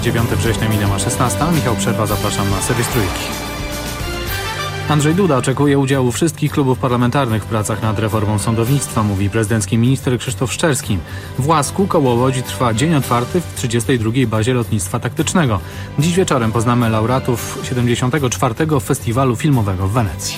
9 września minęła 16. Michał Przerwa, zapraszam na serwis Trójki. Andrzej Duda oczekuje udziału wszystkich klubów parlamentarnych w pracach nad reformą sądownictwa, mówi prezydencki minister Krzysztof Szczerski. W Łasku koło Łodzi trwa dzień otwarty w 32. bazie lotnictwa taktycznego. Dziś wieczorem poznamy laureatów 74. Festiwalu Filmowego w Wenecji.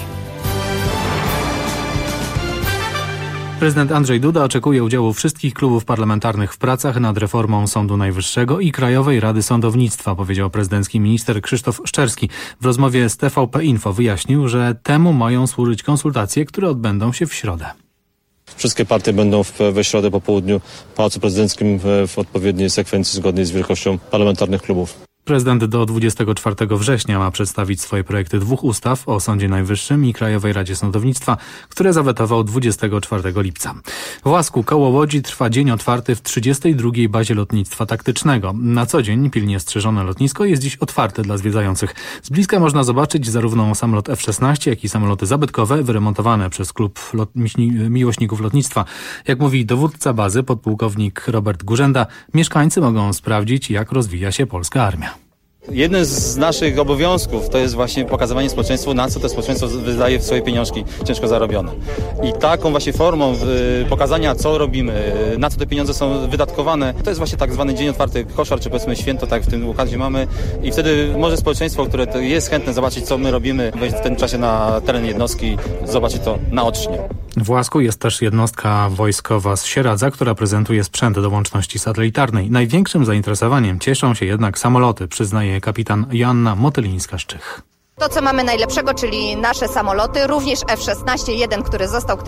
Prezydent Andrzej Duda oczekuje udziału wszystkich klubów parlamentarnych w pracach nad reformą Sądu Najwyższego i Krajowej Rady Sądownictwa, powiedział prezydencki minister Krzysztof Szczerski. W rozmowie z TVP Info wyjaśnił, że temu mają służyć konsultacje, które odbędą się w środę. Wszystkie partie będą we środę po południu w Pałacu Prezydenckim w odpowiedniej sekwencji zgodnej z wielkością parlamentarnych klubów. Prezydent do 24 września ma przedstawić swoje projekty 2 ustaw o Sądzie Najwyższym i Krajowej Radzie Sądownictwa, które zawetował 24 lipca. W Łasku koło Łodzi trwa dzień otwarty w 32. bazie lotnictwa taktycznego. Na co dzień pilnie strzeżone lotnisko jest dziś otwarte dla zwiedzających. Z bliska można zobaczyć zarówno samolot F-16, jak i samoloty zabytkowe wyremontowane przez klub miłośników lotnictwa. Jak mówi dowódca bazy, podpułkownik Robert Górzęda, mieszkańcy mogą sprawdzić, jak rozwija się polska armia. Jednym z naszych obowiązków to jest właśnie pokazywanie społeczeństwu, na co to społeczeństwo wydaje swoje pieniążki ciężko zarobione. I taką właśnie formą pokazania, co robimy, na co te pieniądze są wydatkowane, to jest właśnie tak zwany dzień otwarty koszar, czy powiedzmy święto, tak w tym układzie mamy. I wtedy może społeczeństwo, które jest chętne zobaczyć, co my robimy, wejść w tym czasie na teren jednostki, zobaczyć to naocznie. W Łasku jest też jednostka wojskowa z Sieradza, która prezentuje sprzęt do łączności satelitarnej. Największym zainteresowaniem cieszą się jednak samoloty, przyznaje kapitan Joanna Motylińska-Szczych. To, co mamy najlepszego, czyli nasze samoloty, również F-16, jeden, który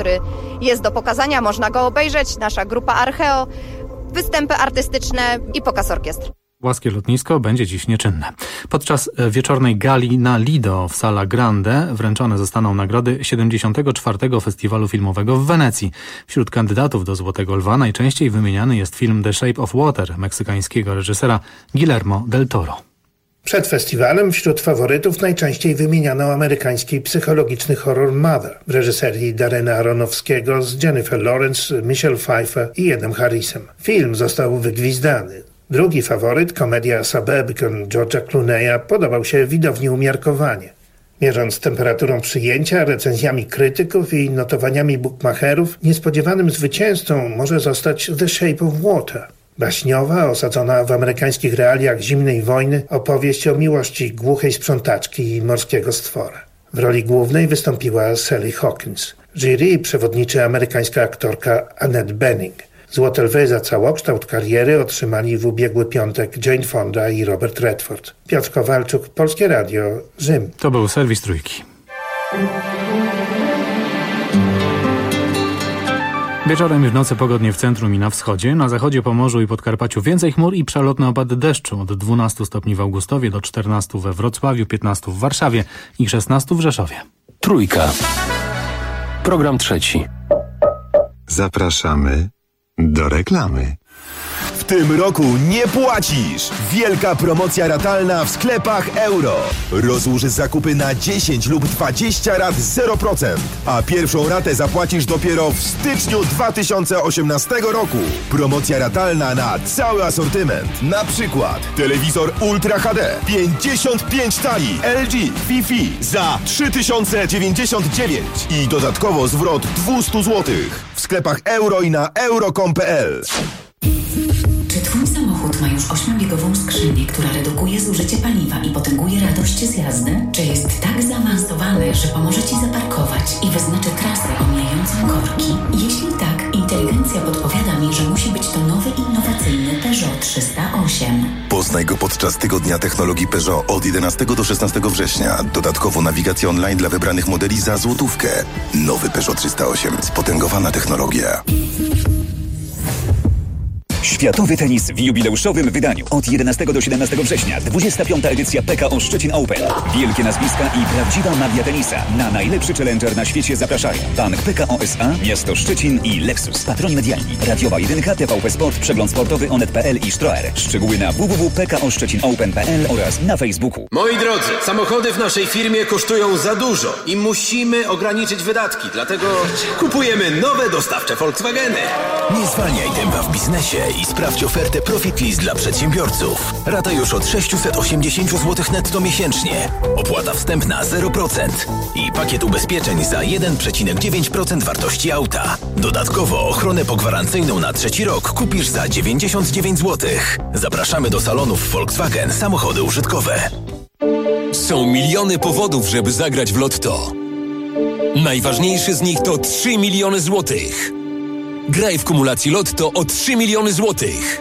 jest do pokazania, można go obejrzeć, nasza grupa Archeo, występy artystyczne i pokaz orkiestr. Łaskie lotnisko będzie dziś nieczynne. Podczas wieczornej gali na Lido w Sala Grande wręczone zostaną nagrody 74. Festiwalu Filmowego w Wenecji. Wśród kandydatów do Złotego Lwa najczęściej wymieniany jest film The Shape of Water meksykańskiego reżysera Guillermo del Toro. Przed festiwalem wśród faworytów najczęściej wymieniano amerykański psychologiczny horror Mother w reżyserii Darrena Aronofskiego z Jennifer Lawrence, Michelle Pfeiffer i Edem Harrisem. Film został wygwizdany. Drugi faworyt, komedia Suburban George'a Clooney'a, podobał się widowni umiarkowanie. Mierząc temperaturą przyjęcia, recenzjami krytyków i notowaniami bookmacherów, niespodziewanym zwycięzcą może zostać The Shape of Water. Baśniowa, osadzona w amerykańskich realiach zimnej wojny, opowieść o miłości głuchej sprzątaczki i morskiego stwora. W roli głównej wystąpiła Sally Hawkins. Jury przewodniczy amerykańska aktorka Annette Bening. Złote Lwy za całokształt kariery otrzymali w ubiegły piątek Jane Fonda i Robert Redford. Piotr Kowalczuk, Polskie Radio, Rzym. To był serwis Trójki. Wieczorem i w nocy pogodnie w centrum i na wschodzie, na zachodzie, Pomorzu i Podkarpaciu więcej chmur i przelotne opady deszczu. Od 12 stopni w Augustowie do 14 we Wrocławiu, 15 w Warszawie i 16 w Rzeszowie. Trójka. Program trzeci. Zapraszamy do reklamy. W tym roku nie płacisz! Wielka promocja ratalna w sklepach Euro. Rozłóż zakupy na 10 lub 20 rat 0%, a pierwszą ratę zapłacisz dopiero w styczniu 2018 roku. Promocja ratalna na cały asortyment. Na przykład telewizor Ultra HD 55 tali LG Wi-Fi za 3099 i dodatkowo zwrot 200 zł. W sklepach Euro i na euro.com.pl. Czy twój samochód ma już 8-biegową skrzynię, która redukuje zużycie paliwa i potęguje radość z jazdy? Czy jest tak zaawansowany, że pomoże ci zaparkować i wyznaczy trasę omijającą korki? Jeśli tak, inteligencja podpowiada mi, że musi być to nowy, innowacyjny Peugeot 308. Poznaj go podczas Tygodnia Technologii Peugeot od 11 do 16 września. Dodatkowo nawigacja online dla wybranych modeli za złotówkę. Nowy Peugeot 308. Spotęgowana technologia. Światowy tenis w jubileuszowym wydaniu. Od 11 do 17 września 25. edycja PKO Szczecin Open. Wielkie nazwiska i prawdziwa magia tenisa. Na najlepszy challenger na świecie zapraszają Bank PKO SA, Miasto Szczecin i Lexus. Patron medialni. Radiowa 1, TVP Sport, Przegląd Sportowy, Onet.pl i Stroer. Szczegóły na www.pkoszczecinopen.pl oraz na Facebooku. Moi drodzy, samochody w naszej firmie kosztują za dużo i musimy ograniczyć wydatki. Dlatego kupujemy nowe dostawcze Volkswageny. Nie zwalniaj tempa w biznesie i sprawdź ofertę Profit List dla przedsiębiorców. Rata już od 680 zł netto miesięcznie. Opłata wstępna 0%. I pakiet ubezpieczeń za 1,9% wartości auta. Dodatkowo ochronę pogwarancyjną na 3. rok kupisz za 99 zł. Zapraszamy do salonów Volkswagen Samochody Użytkowe. Są miliony powodów, żeby zagrać w Lotto. Najważniejszy z nich to 3 miliony złotych. Graj w kumulacji Lotto o 3 miliony złotych.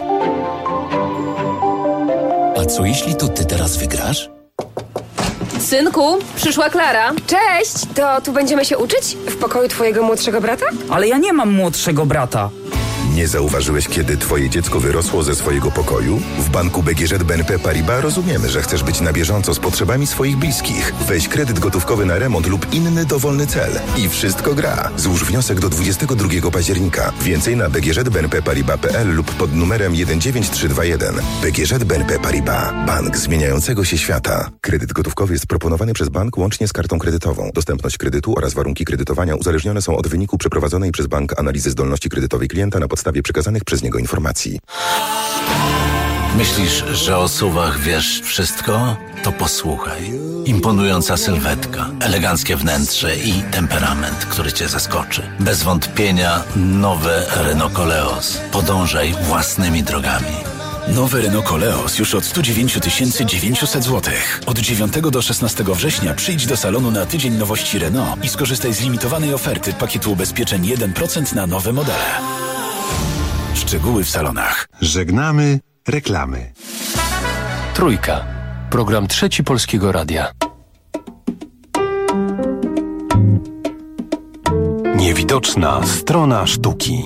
A co jeśli to ty teraz wygrasz? Synku, przyszła Klara. Cześć! To tu będziemy się uczyć? W pokoju twojego młodszego brata? Ale ja nie mam młodszego brata. Nie zauważyłeś, kiedy twoje dziecko wyrosło ze swojego pokoju? W banku BGŻ BNP Paribas rozumiemy, że chcesz być na bieżąco z potrzebami swoich bliskich. Weź kredyt gotówkowy na remont lub inny dowolny cel. I wszystko gra. Złóż wniosek do 22 października. Więcej na bgżbnpparibas.pl lub pod numerem 19321. BGŻ BNP Paribas. Bank zmieniającego się świata. Kredyt gotówkowy jest proponowany przez bank łącznie z kartą kredytową. Dostępność kredytu oraz warunki kredytowania uzależnione są od wyniku przeprowadzonej przez bank analizy zdolności kredytowej klienta na podstawie przekazanych przez niego informacji. Myślisz, że o SUV-ach wiesz wszystko? To posłuchaj. Imponująca sylwetka, eleganckie wnętrze i temperament, który cię zaskoczy. Bez wątpienia nowe Renault Koleos. Podążaj własnymi drogami. Nowy Renault Koleos już od 109 900 zł. Od 9 do 16 września przyjdź do salonu na tydzień nowości Renault i skorzystaj z limitowanej oferty pakietu ubezpieczeń 1% na nowe modele. Szczegóły w salonach. Żegnamy reklamy. Trójka. Program Trzeci Polskiego Radia. Niewidoczna strona sztuki.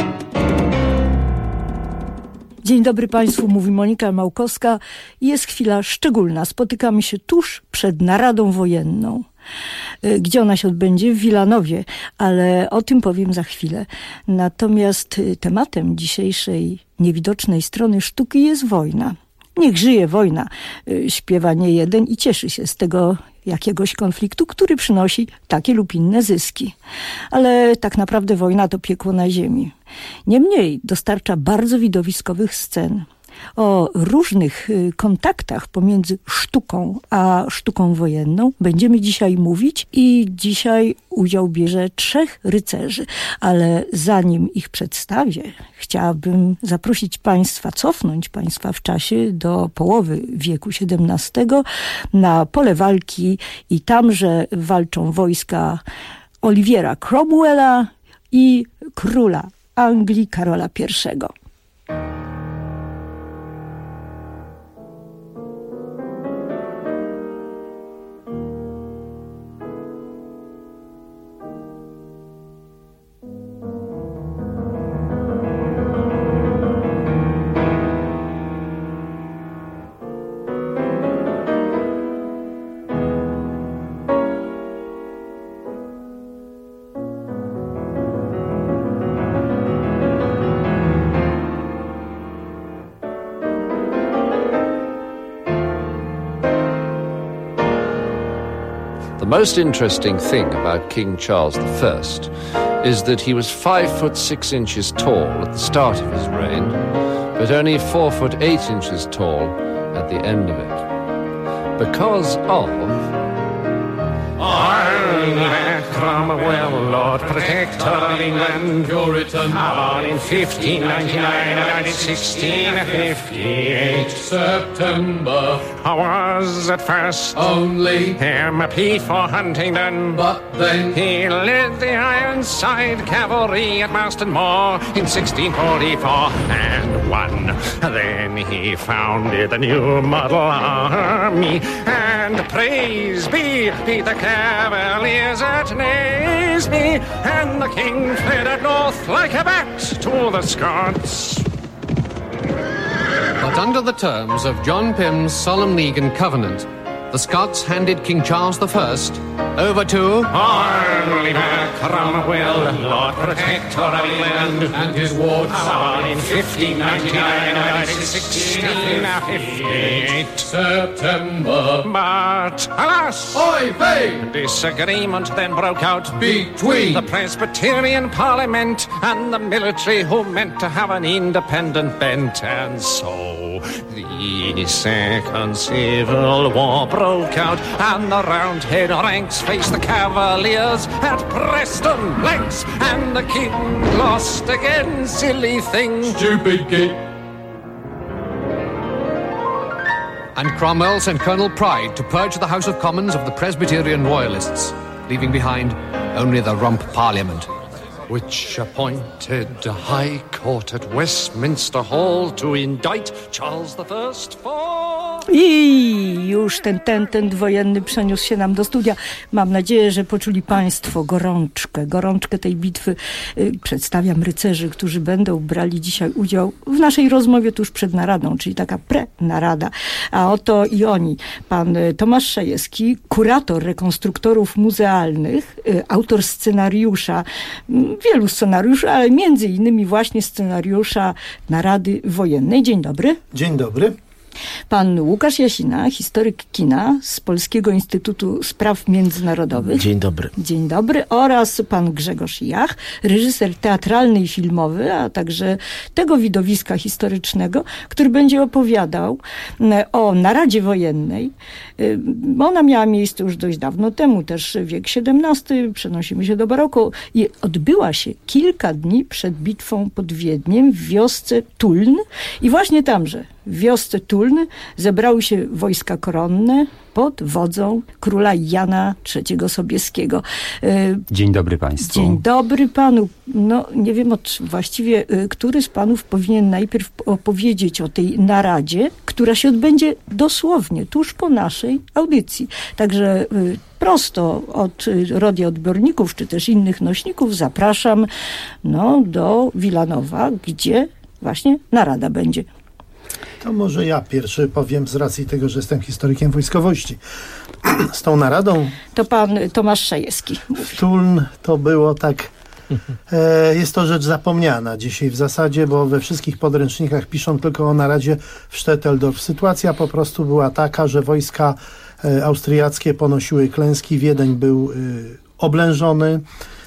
Dzień dobry Państwu, mówi Monika Małkowska. Jest chwila szczególna. Spotykamy się tuż przed naradą wojenną. Gdzie ona się odbędzie? W Wilanowie, ale o tym powiem za chwilę. Natomiast tematem dzisiejszej niewidocznej strony sztuki jest wojna. Niech żyje wojna, śpiewa niejeden i cieszy się z tego jakiegoś konfliktu, który przynosi takie lub inne zyski. Ale tak naprawdę wojna to piekło na ziemi. Niemniej dostarcza bardzo widowiskowych scen. O różnych kontaktach pomiędzy sztuką a sztuką wojenną będziemy dzisiaj mówić i dzisiaj udział bierze 3 rycerzy. Ale zanim ich przedstawię, chciałabym zaprosić Państwa, cofnąć Państwa w czasie do połowy wieku XVII na pole walki i tamże walczą wojska Oliwiera Cromwella i króla Anglii Karola I. The most interesting thing about King Charles I is that he was 5'6" tall at the start of his reign, but only 4'8" tall at the end of it. Because of Cromwell, Lord Protector of England, Puritan, born in 1599 and died in 1658. September was at first only MP for Huntingdon, but then he led the Ironside Cavalry at Marston Moor in 1644 and won. Then he founded the new model army, and praise be the Cavaliers at Naseby, and the king fled up north like a bat to the Scots. But under the terms of John Pym's Solemn League and Covenant, the Scots handed King Charles I over to Oliver Cromwell, Lord Protector of England, and his wards in 1599 and 1658 September. But alas, Oy vey! Disagreement then broke out between the Presbyterian Parliament and the military, who meant to have an independent bent, and so the Second Civil War broke out, and the Roundhead ranks faced the Cavaliers at Preston Lakes, and the king lost again. Silly thing, stupid king. And Cromwell sent Colonel Pride to purge the House of Commons of the Presbyterian Royalists, leaving behind only the Rump Parliament, which appointed a High Court at Westminster Hall to indict Charles I for... I już ten wojenny przeniósł się nam do studia. Mam nadzieję, że poczuli Państwo gorączkę tej bitwy. Przedstawiam rycerzy, którzy będą brali dzisiaj udział w naszej rozmowie tuż przed naradą, czyli taka pre-narada. A oto i oni. Pan Tomasz Szajewski, kurator rekonstruktorów muzealnych, autor scenariusza, wielu scenariuszy, ale między innymi właśnie scenariusza Narady Wojennej. Dzień dobry. Dzień dobry. Pan Łukasz Jasina, historyk kina z Polskiego Instytutu Spraw Międzynarodowych. Dzień dobry. Dzień dobry. Oraz pan Grzegorz Jach, reżyser teatralny i filmowy, a także tego widowiska historycznego, który będzie opowiadał o naradzie wojennej. Ona miała miejsce już dość dawno temu, też wiek XVII, przenosimy się do baroku i odbyła się kilka dni przed bitwą pod Wiedniem w wiosce Tulln i właśnie tamże, w wiosce Tulln, zebrały się wojska koronne pod wodzą króla Jana III Sobieskiego. Dzień dobry Państwu. Dzień dobry Panu. No nie wiem właściwie, który z Panów powinien najpierw opowiedzieć o tej naradzie, która się odbędzie dosłownie tuż po naszej audycji. Także prosto od radioodbiorników czy też innych nośników zapraszam do Wilanowa, gdzie właśnie narada będzie. To może ja pierwszy powiem z racji tego, że jestem historykiem wojskowości. Z tą naradą... To pan Tomasz Szajewski. W Tulln to było tak... jest to rzecz zapomniana dzisiaj w zasadzie, bo we wszystkich podręcznikach piszą tylko o naradzie w Stetteldorf. Sytuacja po prostu była taka, że wojska austriackie ponosiły klęski, Wiedeń był oblężony,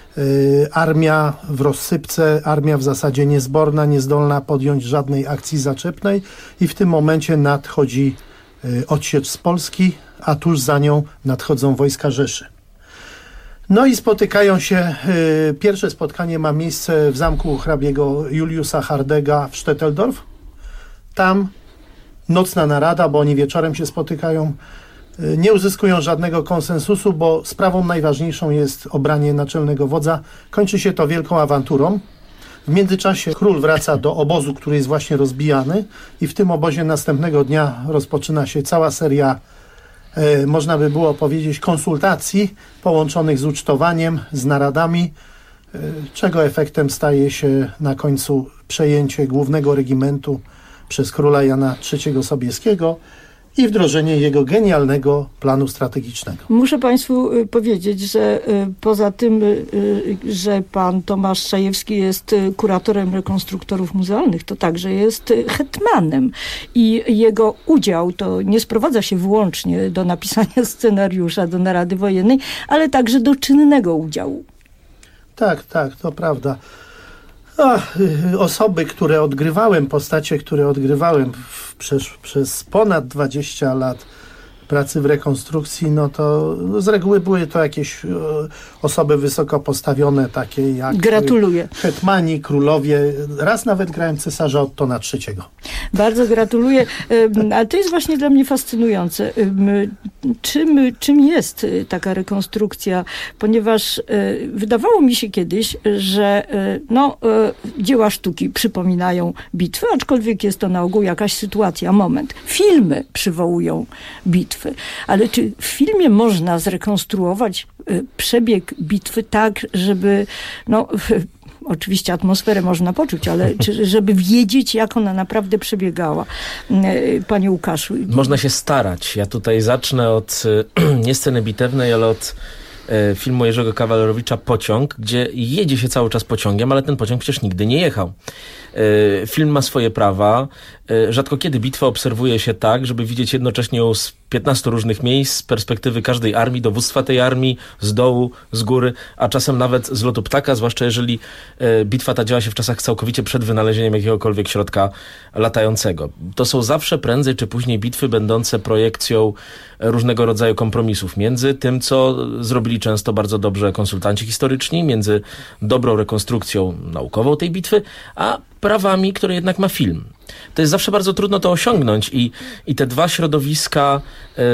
armia w rozsypce, armia w zasadzie niezborna, niezdolna podjąć żadnej akcji zaczepnej i w tym momencie nadchodzi odsiecz z Polski, a tuż za nią nadchodzą wojska Rzeszy. No i spotykają się, pierwsze spotkanie ma miejsce w zamku hrabiego Juliusa Hardega w Stetteldorf. Tam nocna narada, bo oni wieczorem się spotykają. Nie uzyskują żadnego konsensusu, bo sprawą najważniejszą jest obranie naczelnego wodza. Kończy się to wielką awanturą. W międzyczasie król wraca do obozu, który jest właśnie rozbijany i w tym obozie następnego dnia rozpoczyna się cała seria, można by było powiedzieć, konsultacji połączonych z ucztowaniem, z naradami, czego efektem staje się na końcu przejęcie głównego regimentu przez króla Jana III Sobieskiego i wdrożenie jego genialnego planu strategicznego. Muszę Państwu powiedzieć, że poza tym, że pan Tomasz Szajewski jest kuratorem rekonstruktorów muzealnych, to także jest hetmanem i jego udział to nie sprowadza się wyłącznie do napisania scenariusza do narady wojennej, ale także do czynnego udziału. Tak, to prawda. Osoby, które odgrywałem, postacie, które odgrywałem przez ponad 20 lat pracy w rekonstrukcji, no to z reguły były to jakieś osoby wysoko postawione, takie jak... Gratuluję. Hetmani, królowie. Raz nawet grałem cesarza Ottona III. Bardzo gratuluję. Ale to jest właśnie dla mnie fascynujące. Czym jest taka rekonstrukcja? Ponieważ wydawało mi się kiedyś, że dzieła sztuki przypominają bitwy, aczkolwiek jest to na ogół jakaś sytuacja, moment. Filmy przywołują bitwy. Ale czy w filmie można zrekonstruować przebieg bitwy tak, żeby Oczywiście atmosferę można poczuć, ale żeby wiedzieć, jak ona naprawdę przebiegała. Panie Łukaszu. Można się starać. Ja tutaj zacznę od nie sceny bitewnej, ale od filmu Jerzego Kawalerowicza Pociąg, gdzie jedzie się cały czas pociągiem, ale ten pociąg przecież nigdy nie jechał. Film ma swoje prawa. Rzadko kiedy bitwę obserwuje się tak, żeby widzieć jednocześnie ją z 15 różnych miejsc, z perspektywy każdej armii, dowództwa tej armii, z dołu, z góry, a czasem nawet z lotu ptaka, zwłaszcza jeżeli bitwa ta działa się w czasach całkowicie przed wynalezieniem jakiegokolwiek środka latającego. To są zawsze prędzej czy później bitwy będące projekcją różnego rodzaju kompromisów między tym, co zrobili często bardzo dobrze konsultanci historyczni, między dobrą rekonstrukcją naukową tej bitwy, a prawami, które jednak ma film. To jest zawsze bardzo trudno to osiągnąć i te dwa środowiska,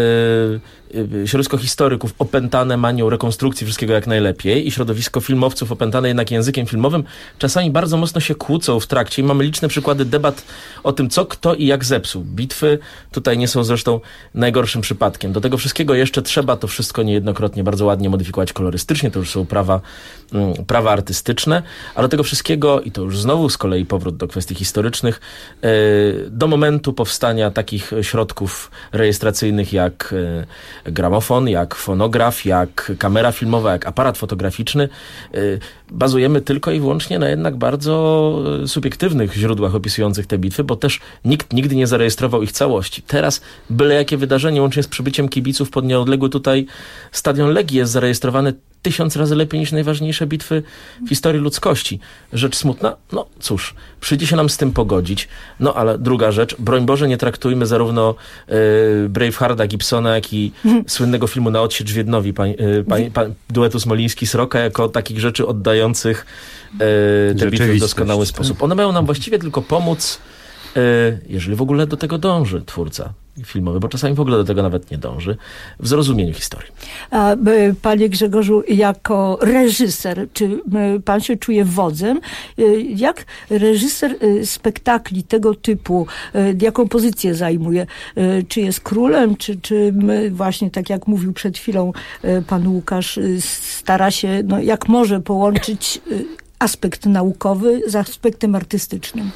środowisko historyków opętane manią rekonstrukcji wszystkiego jak najlepiej i środowisko filmowców opętane jednak językiem filmowym czasami bardzo mocno się kłócą w trakcie i mamy liczne przykłady debat o tym, co, kto i jak zepsuł. Bitwy tutaj nie są zresztą najgorszym przypadkiem. Do tego wszystkiego jeszcze trzeba to wszystko niejednokrotnie bardzo ładnie modyfikować kolorystycznie, to już są prawa artystyczne, a do tego wszystkiego, i to już znowu z kolei powrót do kwestii historycznych, do momentu powstania takich środków rejestracyjnych jak gramofon, jak fonograf, jak kamera filmowa, jak aparat fotograficzny, bazujemy tylko i wyłącznie na jednak bardzo subiektywnych źródłach opisujących te bitwy, bo też nikt nigdy nie zarejestrował ich całości. Teraz byle jakie wydarzenie, łącznie z przybyciem kibiców pod nieodległy tutaj stadion Legii jest zarejestrowany 1000 razy lepiej niż najważniejsze bitwy w historii ludzkości. Rzecz smutna? No cóż, przyjdzie się nam z tym pogodzić. No ale druga rzecz, broń Boże, nie traktujmy zarówno Bravehearta Gibsona, jak i słynnego filmu Na odsiecz Wiednowi, duetu Smoliński-Sroka, jako takich rzeczy oddających te bitwy w doskonały sposób. One mają nam właściwie tylko pomóc, jeżeli w ogóle do tego dąży twórca filmowy, bo czasami w ogóle do tego nawet nie dąży, w zrozumieniu historii. A panie Grzegorzu, jako reżyser, czy pan się czuje wodzem? Jak reżyser spektakli tego typu, jaką pozycję zajmuje? Czy jest królem, czy właśnie, tak jak mówił przed chwilą pan Łukasz, stara się, no, jak może połączyć aspekt naukowy z aspektem artystycznym?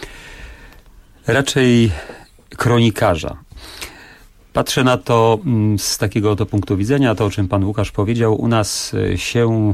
Raczej kronikarza. Patrzę na to z takiego oto punktu widzenia, to o czym pan Łukasz powiedział, u nas się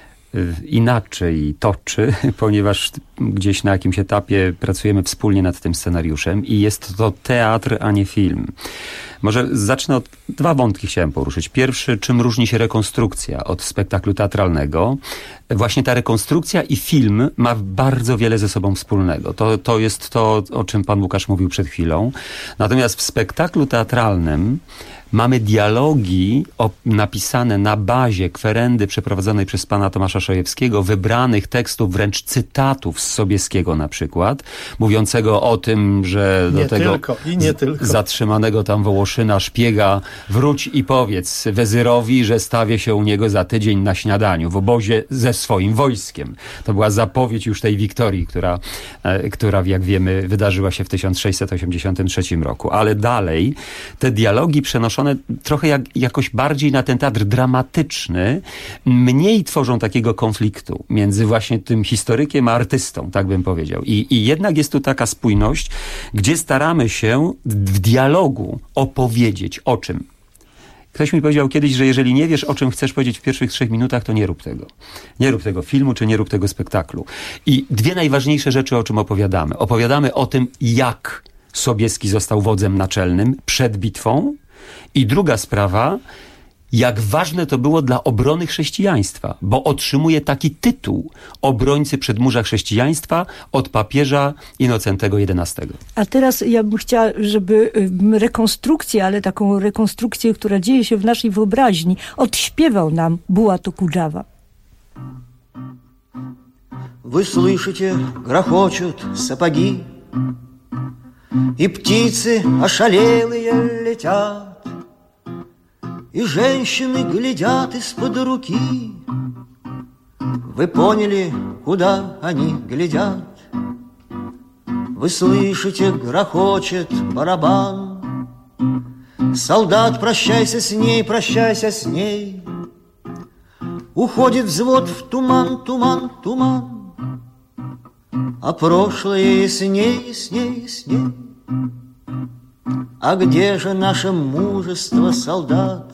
inaczej toczy, ponieważ gdzieś na jakimś etapie pracujemy wspólnie nad tym scenariuszem i jest to teatr, a nie film. Może zacznę od dwa wątki chciałem poruszyć. Pierwszy, czym różni się rekonstrukcja od spektaklu teatralnego? Właśnie ta rekonstrukcja i film ma bardzo wiele ze sobą wspólnego. To jest to, o czym pan Łukasz mówił przed chwilą. Natomiast w spektaklu teatralnym mamy dialogi napisane na bazie kwerendy przeprowadzonej przez pana Tomasza Szojewskiego, wybranych tekstów, wręcz cytatów z Sobieskiego na przykład, mówiącego o tym, że do tego zatrzymanego tam Wołoszyna szpiega wróć i powiedz wezyrowi, że stawię się u niego za tydzień na śniadaniu w obozie ze swoim wojskiem. To była zapowiedź już tej wiktorii, która jak wiemy wydarzyła się w 1683 roku. Ale dalej te dialogi przenoszone trochę jakoś bardziej na ten teatr dramatyczny, mniej tworzą takiego konfliktu między właśnie tym historykiem a artystą, tak bym powiedział. I jednak jest tu taka spójność, gdzie staramy się w dialogu opowiedzieć o czym. Ktoś mi powiedział kiedyś, że jeżeli nie wiesz, o czym chcesz powiedzieć w pierwszych 3 minutach, to nie rób tego. Nie rób tego filmu, czy nie rób tego spektaklu. I dwie najważniejsze rzeczy, o czym opowiadamy. Opowiadamy o tym, jak Sobieski został wodzem naczelnym przed bitwą. I druga sprawa, jak ważne to było dla obrony chrześcijaństwa, bo otrzymuje taki tytuł obrońcy przedmurza chrześcijaństwa od papieża Innocentego XI. A teraz ja bym chciała, żeby rekonstrukcję, ale taką rekonstrukcję, która dzieje się w naszej wyobraźni, odśpiewał nam Bułatu Kudżawa. Вы слышите, грохочут сапоги, и птицы ошалелые летят, и женщины глядят из-под руки. Вы поняли, куда они глядят? Вы слышите, грохочет барабан. Солдат, прощайся с ней. Уходит взвод в туман, туман, туман. а прошлое ясней, ясней, ясней. А где же наше мужество, солдат,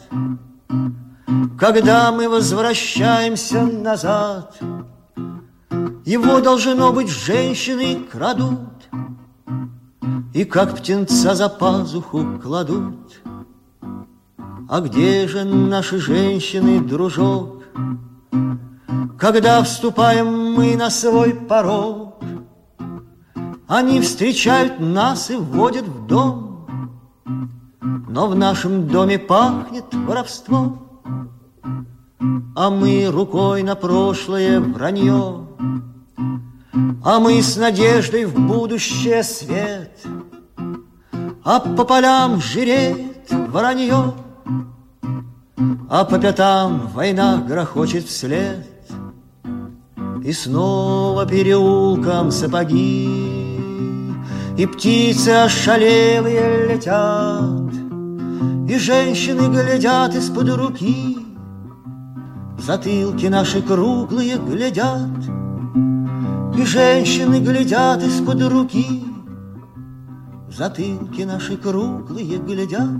когда мы возвращаемся назад? Его, должно быть, женщины крадут и как птенца за пазуху кладут. А где же наши женщины, дружок, когда вступаем мы на свой порог? Они встречают нас и вводят в дом, но в нашем доме пахнет воровством, а мы рукой на прошлое вранье, а мы с надеждой в будущее свет, а по полям жиреет воронье, а по пятам война грохочет вслед, и снова переулком сапоги, и птицы ошалелые летят, и женщины глядят из-под руки, в затылки наши круглые глядят, и женщины глядят из-под руки, в затылki наши kruglые глядят.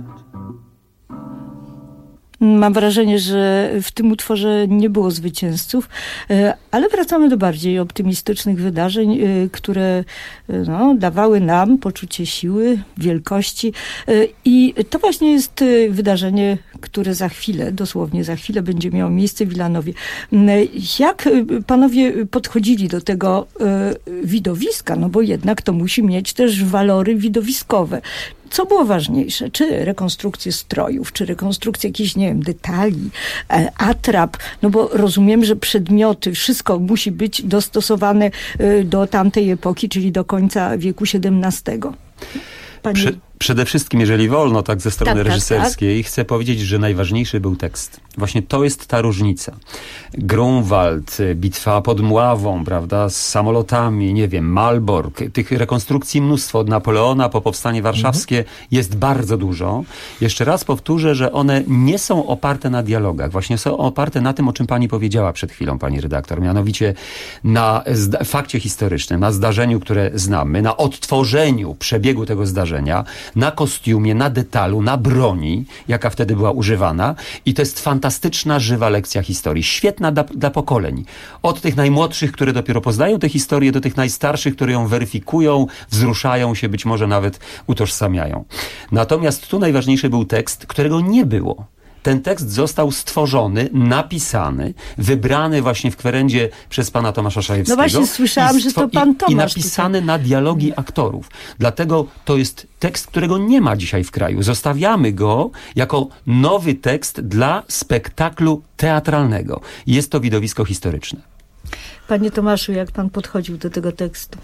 Mam wrażenie, że w tym utworze nie było zwycięzców, ale wracamy do bardziej optymistycznych wydarzeń, które dawały nam poczucie siły, wielkości. I to właśnie jest wydarzenie, które za chwilę, dosłownie za chwilę będzie miało miejsce w Wilanowie. Jak panowie podchodzili do tego widowiska? No bo jednak to musi mieć też walory widowiskowe. Co było ważniejsze? Czy rekonstrukcje strojów, czy rekonstrukcje jakichś, nie wiem, detali, atrap? No bo rozumiem, że przedmioty, wszystko musi być dostosowane do tamtej epoki, czyli do końca wieku XVII. Przede wszystkim, jeżeli wolno, tak ze strony reżyserskiej, chcę powiedzieć, że najważniejszy był tekst. Właśnie to jest ta różnica. Grunwald, bitwa pod Mławą, prawda, z samolotami, nie wiem, Malbork, tych rekonstrukcji mnóstwo, od Napoleona po powstanie warszawskie jest bardzo dużo. Jeszcze raz powtórzę, że one nie są oparte na dialogach. Właśnie są oparte na tym, o czym pani powiedziała przed chwilą, pani redaktor. Mianowicie na fakcie historycznym, na zdarzeniu, które znamy, na odtworzeniu przebiegu tego zdarzenia, na kostiumie, na detalu, na broni, jaka wtedy była używana. I to jest fantastyczna, żywa lekcja historii. Świetna dla pokoleń. Od tych najmłodszych, które dopiero poznają tę historię, do tych najstarszych, które ją weryfikują, wzruszają się, być może nawet utożsamiają. Natomiast tu najważniejszy był tekst, którego nie było. Ten tekst został stworzony, napisany, wybrany właśnie w kwerendzie przez pana Tomasza Szajewskiego. No właśnie, słyszałam, że to pan Tomasz. I napisany na dialogi aktorów. Dlatego to jest tekst, którego nie ma dzisiaj w kraju. Zostawiamy go jako nowy tekst dla spektaklu teatralnego. Jest to widowisko historyczne. Panie Tomaszu, jak pan podchodził do tego tekstu?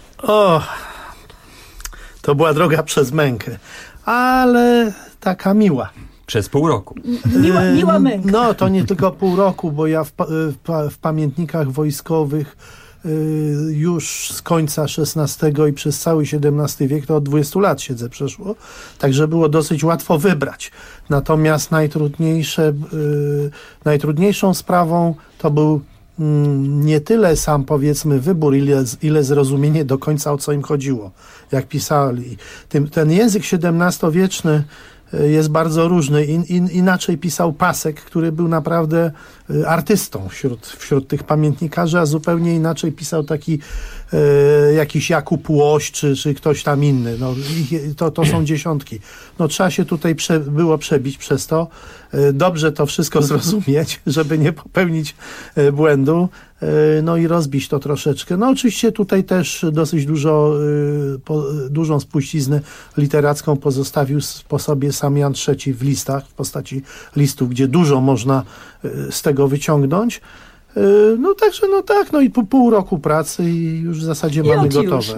To była droga przez mękę, ale taka miła. Przez pół roku. Miła męka. No, to nie tylko pół roku, bo ja w pamiętnikach wojskowych już z końca XVI i przez cały XVII wiek, to od 20 lat siedzę przeszło, także było dosyć łatwo wybrać. Natomiast najtrudniejszą sprawą to był nie tyle sam, powiedzmy, wybór, ile zrozumienie do końca, o co im chodziło, jak pisali. Ten język XVII-wieczny jest bardzo różny. Inaczej pisał Pasek, który był naprawdę artystą wśród tych pamiętnikarzy, a zupełnie inaczej pisał taki jakiś Jakub Łoś, czy ktoś tam inny. No, to są dziesiątki. No, trzeba się tutaj było przebić przez to. Dobrze to wszystko zrozumieć, żeby nie popełnić błędu. No i rozbić to troszeczkę. No oczywiście tutaj też dosyć dużą spuściznę literacką pozostawił po sobie sam Jan III w listach, w postaci listów, gdzie dużo można z tego wyciągnąć. No także, no tak, no i pół roku pracy i już w zasadzie mamy gotowe.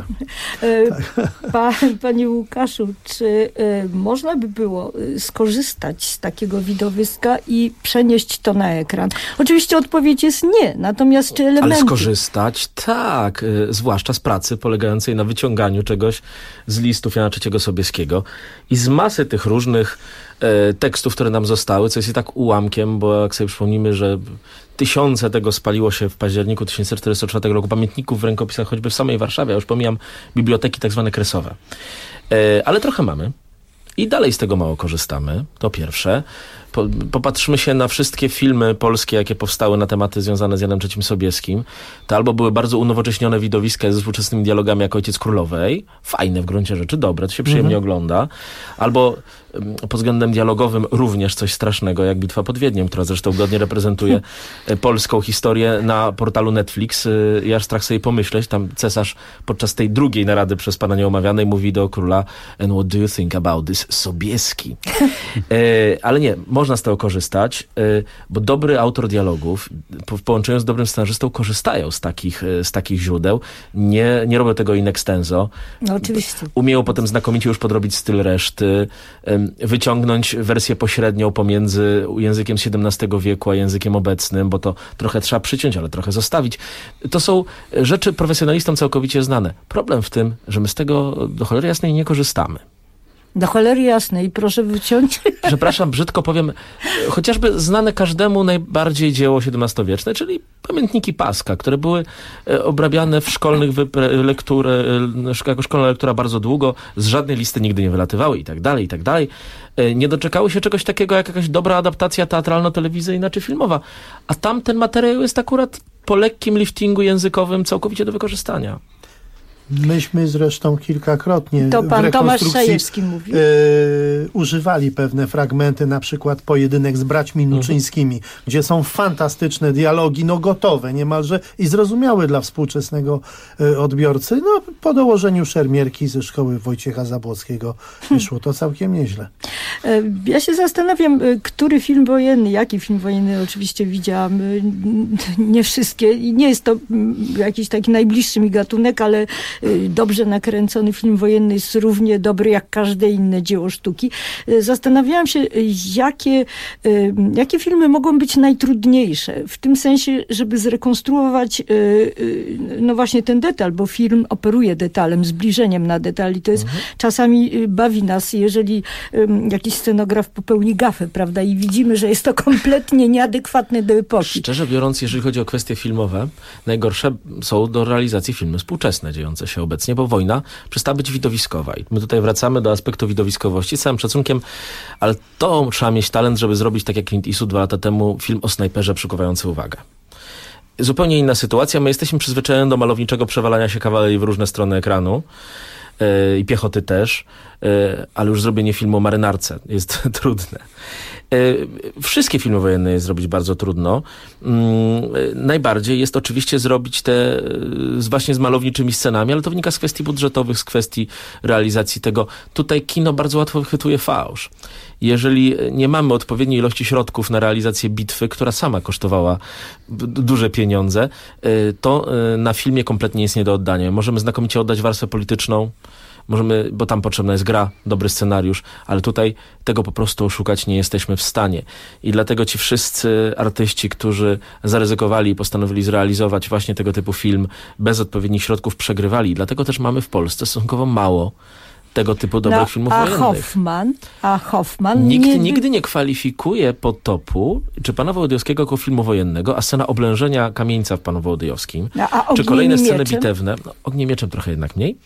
Panie Łukaszu, czy można by było skorzystać z takiego widowiska i przenieść to na ekran? Oczywiście odpowiedź jest nie, natomiast czy elementy... Ale skorzystać? Tak, zwłaszcza z pracy polegającej na wyciąganiu czegoś z listów Jana III Sobieskiego i z masy tych różnych tekstów, które nam zostały, co jest i tak ułamkiem, bo jak sobie przypomnimy, że tysiące tego spaliło się w październiku 1944 roku, pamiętników w rękopisach choćby w samej Warszawie, ja już pomijam biblioteki tak zwane kresowe. Ale trochę mamy i dalej z tego mało korzystamy, to pierwsze. Popatrzmy się na wszystkie filmy polskie, jakie powstały na tematy związane z Janem III Sobieskim. To albo były bardzo unowocześnione widowiska ze współczesnymi dialogami jak Ojciec Królowej, fajne w gruncie rzeczy, dobre, to się przyjemnie ogląda, albo pod względem dialogowym również coś strasznego, jak Bitwa pod Wiedniem, która zresztą godnie reprezentuje polską historię na portalu Netflix. I aż strach sobie pomyśleć, tam cesarz podczas tej drugiej narady przez pana nieomawianej mówi do króla: "And what do you think about this Sobieski?" Ale nie, można z tego korzystać, bo dobry autor dialogów w połączeniu z dobrym scenarzystą korzystają z takich źródeł. Nie robią tego in extenso. No oczywiście. Umieją potem znakomicie już podrobić styl reszty, wyciągnąć wersję pośrednią pomiędzy językiem XVII wieku a językiem obecnym, bo to trochę trzeba przyciąć, ale trochę zostawić. To są rzeczy profesjonalistom całkowicie znane. Problem w tym, że my z tego do cholery jasnej nie korzystamy. Do cholery jasnej, proszę wyciąć. Przepraszam, brzydko powiem, chociażby znane każdemu najbardziej dzieło XVII-wieczne, czyli pamiętniki Paska, które były obrabiane w szkolnych jako szkolna lektura bardzo długo, z żadnej listy nigdy nie wylatywały i tak dalej, i tak dalej. Nie doczekały się czegoś takiego jak jakaś dobra adaptacja teatralno-telewizyjna czy filmowa. A tam ten materiał jest akurat po lekkim liftingu językowym całkowicie do wykorzystania. Myśmy zresztą kilkakrotnie to pan w Tomasz rekonstrukcji Szajewski mówił. Używali pewne fragmenty, na przykład pojedynek z braćmi Nuczyńskimi, gdzie są fantastyczne dialogi, gotowe niemalże i zrozumiałe dla współczesnego odbiorcy. Po dołożeniu szermierki ze szkoły Wojciecha Zabłockiego wyszło to całkiem nieźle. Ja się zastanawiam, który film wojenny, jaki film wojenny oczywiście widziałam. Nie wszystkie i nie jest to jakiś taki najbliższy mi gatunek, ale dobrze nakręcony film wojenny jest równie dobry jak każde inne dzieło sztuki. Zastanawiałam się, jakie filmy mogą być najtrudniejsze. W tym sensie, żeby zrekonstruować właśnie ten detal, bo film operuje detalem, zbliżeniem na detal i to jest czasami bawi nas, jeżeli jakiś scenograf popełni gafę, prawda? I widzimy, że jest to kompletnie nieadekwatne do epoki. Szczerze biorąc, jeżeli chodzi o kwestie filmowe, najgorsze są do realizacji filmy współczesne, dziejące się obecnie, bo wojna przestała być widowiskowa. I my tutaj wracamy do aspektu widowiskowości z całym szacunkiem, ale to trzeba mieć talent, żeby zrobić tak jak Clint Eastwood 2 lata temu film o snajperze przykuwający uwagę. Zupełnie inna sytuacja. My jesteśmy przyzwyczajeni do malowniczego przewalania się kawalerii w różne strony ekranu i piechoty też, ale już zrobienie filmu o marynarce jest trudne. Wszystkie filmy wojenne jest zrobić bardzo trudno. Najbardziej jest oczywiście zrobić te właśnie z malowniczymi scenami, ale to wynika z kwestii budżetowych, z kwestii realizacji tego. Tutaj kino bardzo łatwo wychwytuje fałsz. Jeżeli nie mamy odpowiedniej ilości środków na realizację bitwy, która sama kosztowała duże pieniądze, to na filmie kompletnie jest nie do oddania. Możemy znakomicie oddać warstwę polityczną, bo tam potrzebna jest gra, dobry scenariusz, ale tutaj tego po prostu oszukać nie jesteśmy w stanie. I dlatego ci wszyscy artyści, którzy zaryzykowali i postanowili zrealizować właśnie tego typu film bez odpowiednich środków, przegrywali. I dlatego też mamy w Polsce stosunkowo mało tego typu dobrych filmów wojennych. A Hoffman nigdy nie kwalifikuje Potopu czy Pana Wołodyjowskiego jako filmu wojennego, a scena oblężenia kamieńca w Panu Wołodyjowskim, czy kolejne sceny bitewne, Ogniem mieczem trochę jednak mniej,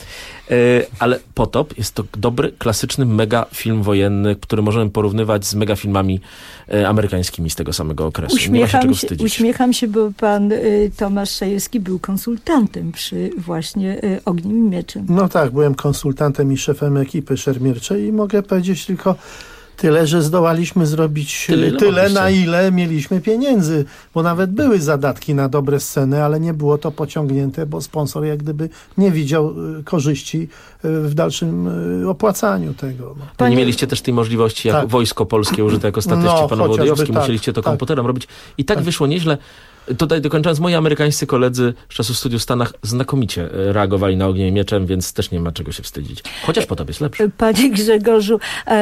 ale Potop jest to dobry, klasyczny mega film wojenny, który możemy porównywać z mega filmami amerykańskimi z tego samego okresu. Uśmiecham się, bo pan Tomasz Szajewski był konsultantem przy właśnie Ogniem i mieczem. No tak, byłem konsultantem i szefem ekipy szermierczej i mogę powiedzieć tylko tyle, że zdołaliśmy zrobić tyle na ile mieliśmy pieniędzy, bo nawet były zadatki na dobre sceny, ale nie było to pociągnięte, bo sponsor jak gdyby nie widział korzyści w dalszym opłacaniu tego. Nie mieliście też tej możliwości, jak Wojsko Polskie użyte jako statyści Panu Wołodyjowskim, musieliście to komputerem robić i tak wyszło nieźle. Tutaj dokończając, moi amerykańscy koledzy z czasu studiów w Stanach znakomicie reagowali na Ogniem i mieczem, więc też nie ma czego się wstydzić. Chociaż Potop jest lepszy. Panie Grzegorzu,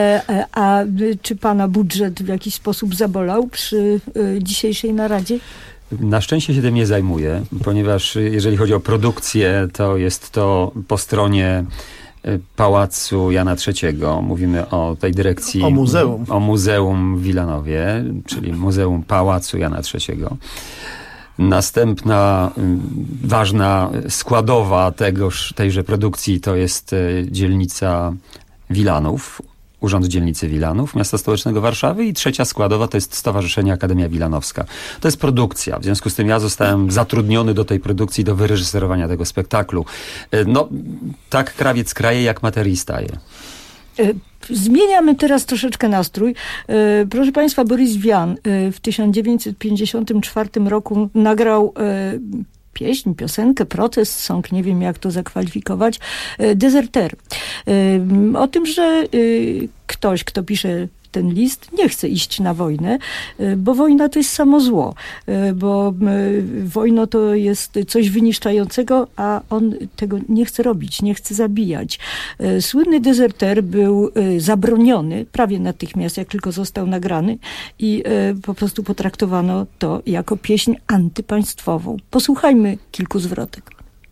a czy pana budżet w jakiś sposób zabolał przy dzisiejszej naradzie? Na szczęście się tym nie zajmuję, ponieważ jeżeli chodzi o produkcję, to jest to po stronie Pałacu Jana III. Mówimy o tej dyrekcji... O muzeum w Wilanowie, czyli Muzeum Pałacu Jana III. Następna ważna składowa tejże produkcji to jest dzielnica Wilanów, Urząd Dzielnicy Wilanów, Miasta Stołecznego Warszawy, i trzecia składowa to jest Stowarzyszenie Akademia Wilanowska. To jest produkcja. W związku z tym ja zostałem zatrudniony do tej produkcji, do wyreżyserowania tego spektaklu. No, tak krawiec kraje, jak materii staje. Zmieniamy teraz troszeczkę nastrój. Proszę Państwa, Boris Vian w 1954 roku nagrał piosenkę, protest, song, nie wiem jak to zakwalifikować, Deserter. O tym, że ktoś, kto pisze ten list, nie chce iść na wojnę, bo wojna to jest samo zło, bo wojna to jest coś wyniszczającego, a on tego nie chce robić, nie chce zabijać. Słynny Deserter był zabroniony prawie natychmiast, jak tylko został nagrany, i po prostu potraktowano to jako pieśń antypaństwową. Posłuchajmy kilku zwrotek.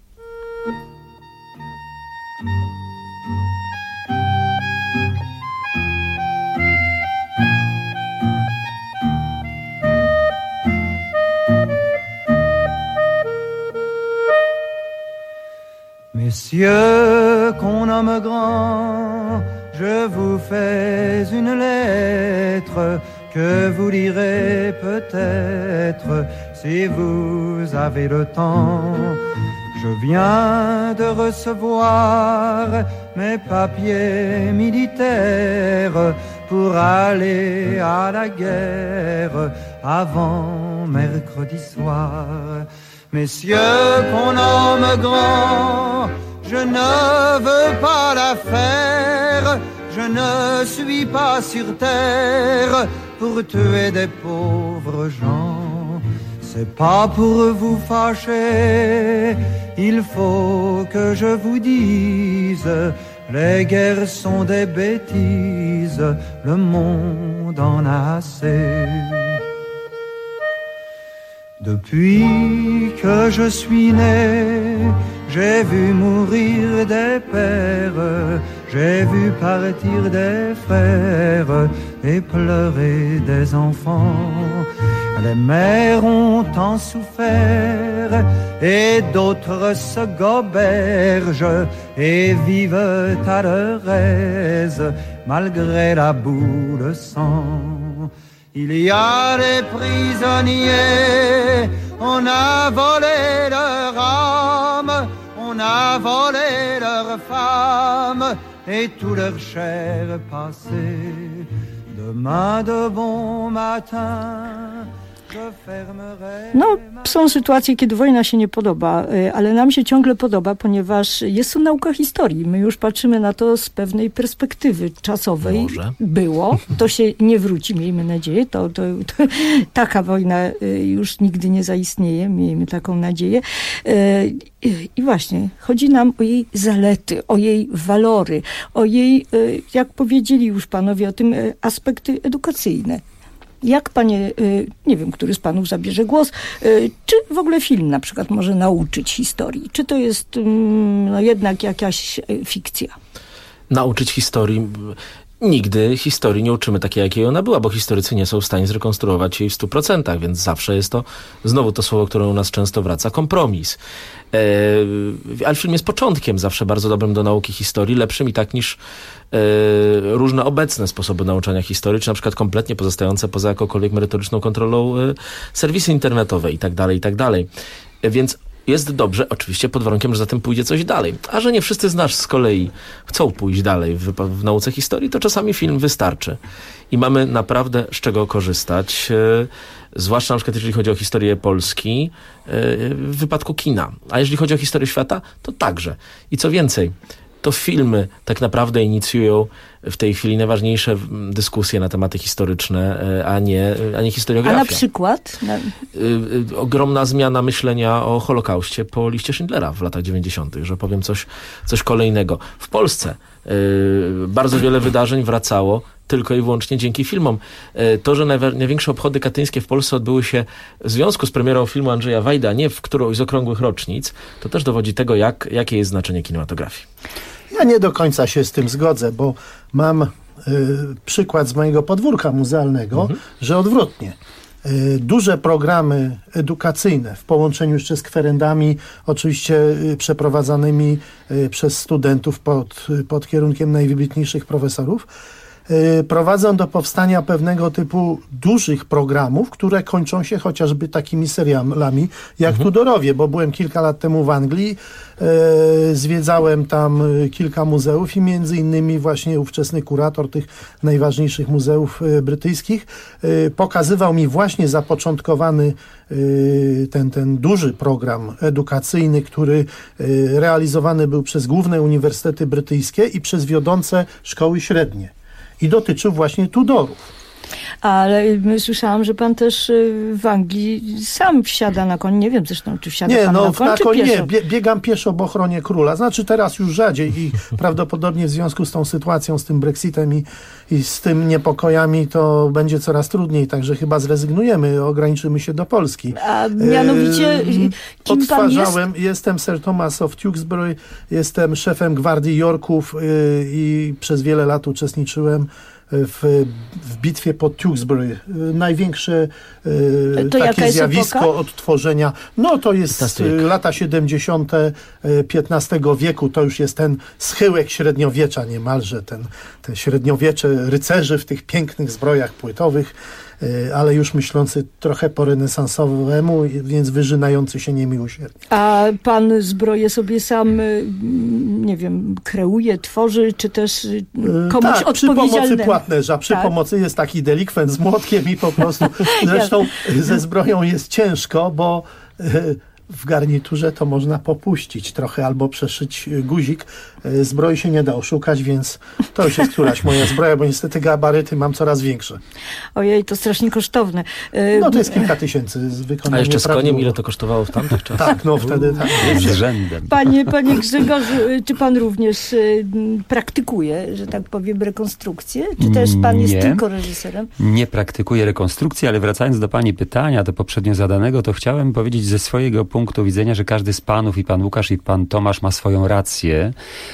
Messieurs, qu'on nomme grand, je vous fais une lettre que vous lirez peut-être si vous avez le temps. Je viens de recevoir mes papiers militaires pour aller à la guerre avant mercredi soir. Messieurs, qu'on nomme grand, je ne veux pas la faire, je ne suis pas sur terre pour tuer des pauvres gens. C'est pas pour vous fâcher, il faut que je vous dise, les guerres sont des bêtises, le monde en a assez. Depuis que je suis né, j'ai vu mourir des pères, j'ai vu partir des frères et pleurer des enfants. Les mères ont tant souffert et d'autres se gobergent et vivent à leur aise malgré la boue de sang. Il y a des prisonniers, on a volé leur âme, on a volé leurs femmes et tout leur chair passé. Demain de bon matin, je fermerai... No, są sytuacje, kiedy wojna się nie podoba, ale nam się ciągle podoba, ponieważ jest to nauka historii. My już patrzymy na to z pewnej perspektywy czasowej. Może. Było. To się nie wróci, miejmy nadzieję. Taka wojna już nigdy nie zaistnieje. Miejmy taką nadzieję. I właśnie, chodzi nam o jej zalety, o jej walory, o jej, jak powiedzieli już panowie, o tym aspekty edukacyjne. Jak panie, nie wiem, który z panów zabierze głos, czy w ogóle film na przykład może nauczyć historii? Czy to jest jednak jakaś fikcja? Nauczyć historii... Nigdy historii nie uczymy takiej, jakiej ona była, bo historycy nie są w stanie zrekonstruować jej w 100%, więc zawsze jest to, znowu to słowo, które u nas często wraca, kompromis. Ale film jest początkiem zawsze bardzo dobrym do nauki historii, lepszym i tak niż różne obecne sposoby nauczania historii, czy na przykład kompletnie pozostające poza jakąkolwiek merytoryczną kontrolą serwisy internetowe i tak dalej. Więc jest dobrze, oczywiście pod warunkiem, że za tym pójdzie coś dalej. A że nie wszyscy z nas z kolei chcą pójść dalej w nauce historii, to czasami film wystarczy. I mamy naprawdę z czego korzystać, zwłaszcza na przykład jeżeli chodzi o historię Polski, w wypadku kina. A jeżeli chodzi o historię świata, to także. I co więcej, to filmy tak naprawdę inicjują w tej chwili najważniejsze dyskusje na tematy historyczne, a nie historiografia. A na przykład? Ogromna zmiana myślenia o Holokauście po liście Schindlera w latach 90., że powiem coś kolejnego. W Polsce bardzo wiele wydarzeń wracało tylko i wyłącznie dzięki filmom. To, że największe obchody katyńskie w Polsce odbyły się w związku z premierą filmu Andrzeja Wajdy, a nie w którąś z okrągłych rocznic, to też dowodzi tego, jakie jest znaczenie kinematografii. Ja nie do końca się z tym zgodzę, bo mam przykład z mojego podwórka muzealnego, że odwrotnie. Duże programy edukacyjne w połączeniu jeszcze z kwerendami, oczywiście przeprowadzanymi przez studentów pod kierunkiem najwybitniejszych profesorów, prowadzą do powstania pewnego typu dużych programów, które kończą się chociażby takimi serialami jak Tudorowie, bo byłem kilka lat temu w Anglii, zwiedzałem tam kilka muzeów i między innymi właśnie ówczesny kurator tych najważniejszych muzeów brytyjskich pokazywał mi właśnie zapoczątkowany ten duży program edukacyjny, który realizowany był przez główne uniwersytety brytyjskie i przez wiodące szkoły średnie. I dotyczył właśnie Tudorów. Ale słyszałam, że pan też w Anglii sam wsiada na koń. Nie wiem zresztą, czy wsiada pan na koń, czy pieszo? Nie, biegam pieszo w ochronie króla. Znaczy teraz już rzadziej i prawdopodobnie w związku z tą sytuacją, z tym Brexitem i z tym niepokojami to będzie coraz trudniej, także chyba zrezygnujemy, ograniczymy się do Polski. A mianowicie kim pan jest? Jestem Sir Thomas of Tewkesbury, jestem szefem Gwardii Yorków i przez wiele lat uczestniczyłem w bitwie pod Tewkesbury. Największe takie zjawisko epoka? Odtworzenia. No to jest lata 70. XV wieku. To już jest ten schyłek średniowiecza niemalże. Te średniowiecze rycerzy w tych pięknych zbrojach płytowych, ale już myślący trochę po renesansowemu, więc wyżynający się niemiłosiernie. A pan zbroję sobie sam, nie wiem, kreuje, tworzy, czy też komuś tak, przy odpowiedzialnemu? pomocy płatnerza. Przy pomocy jest taki delikwent z młotkiem i po prostu zresztą ze zbroją jest ciężko, bo w garniturze to można popuścić trochę albo przeszyć guzik. Zbroi się nie da oszukać, więc to już jest któraś moja zbroja, bo niestety gabaryty mam coraz większe. Ojej, to strasznie kosztowne. No to jest kilka tysięcy z wykonania. A jeszcze z koniem ile to kosztowało w tamtych czasach? Tak, no wtedy tak. Z rzędem. Panie Grzegorzu, czy pan również praktykuje, że tak powiem, rekonstrukcję? Czy też pan jest tylko reżyserem? Nie praktykuję rekonstrukcji, ale wracając do pani pytania, do poprzednio zadanego, to chciałem powiedzieć ze swojego punktu widzenia, że każdy z panów, i pan Łukasz, i pan Tomasz ma swoją rację,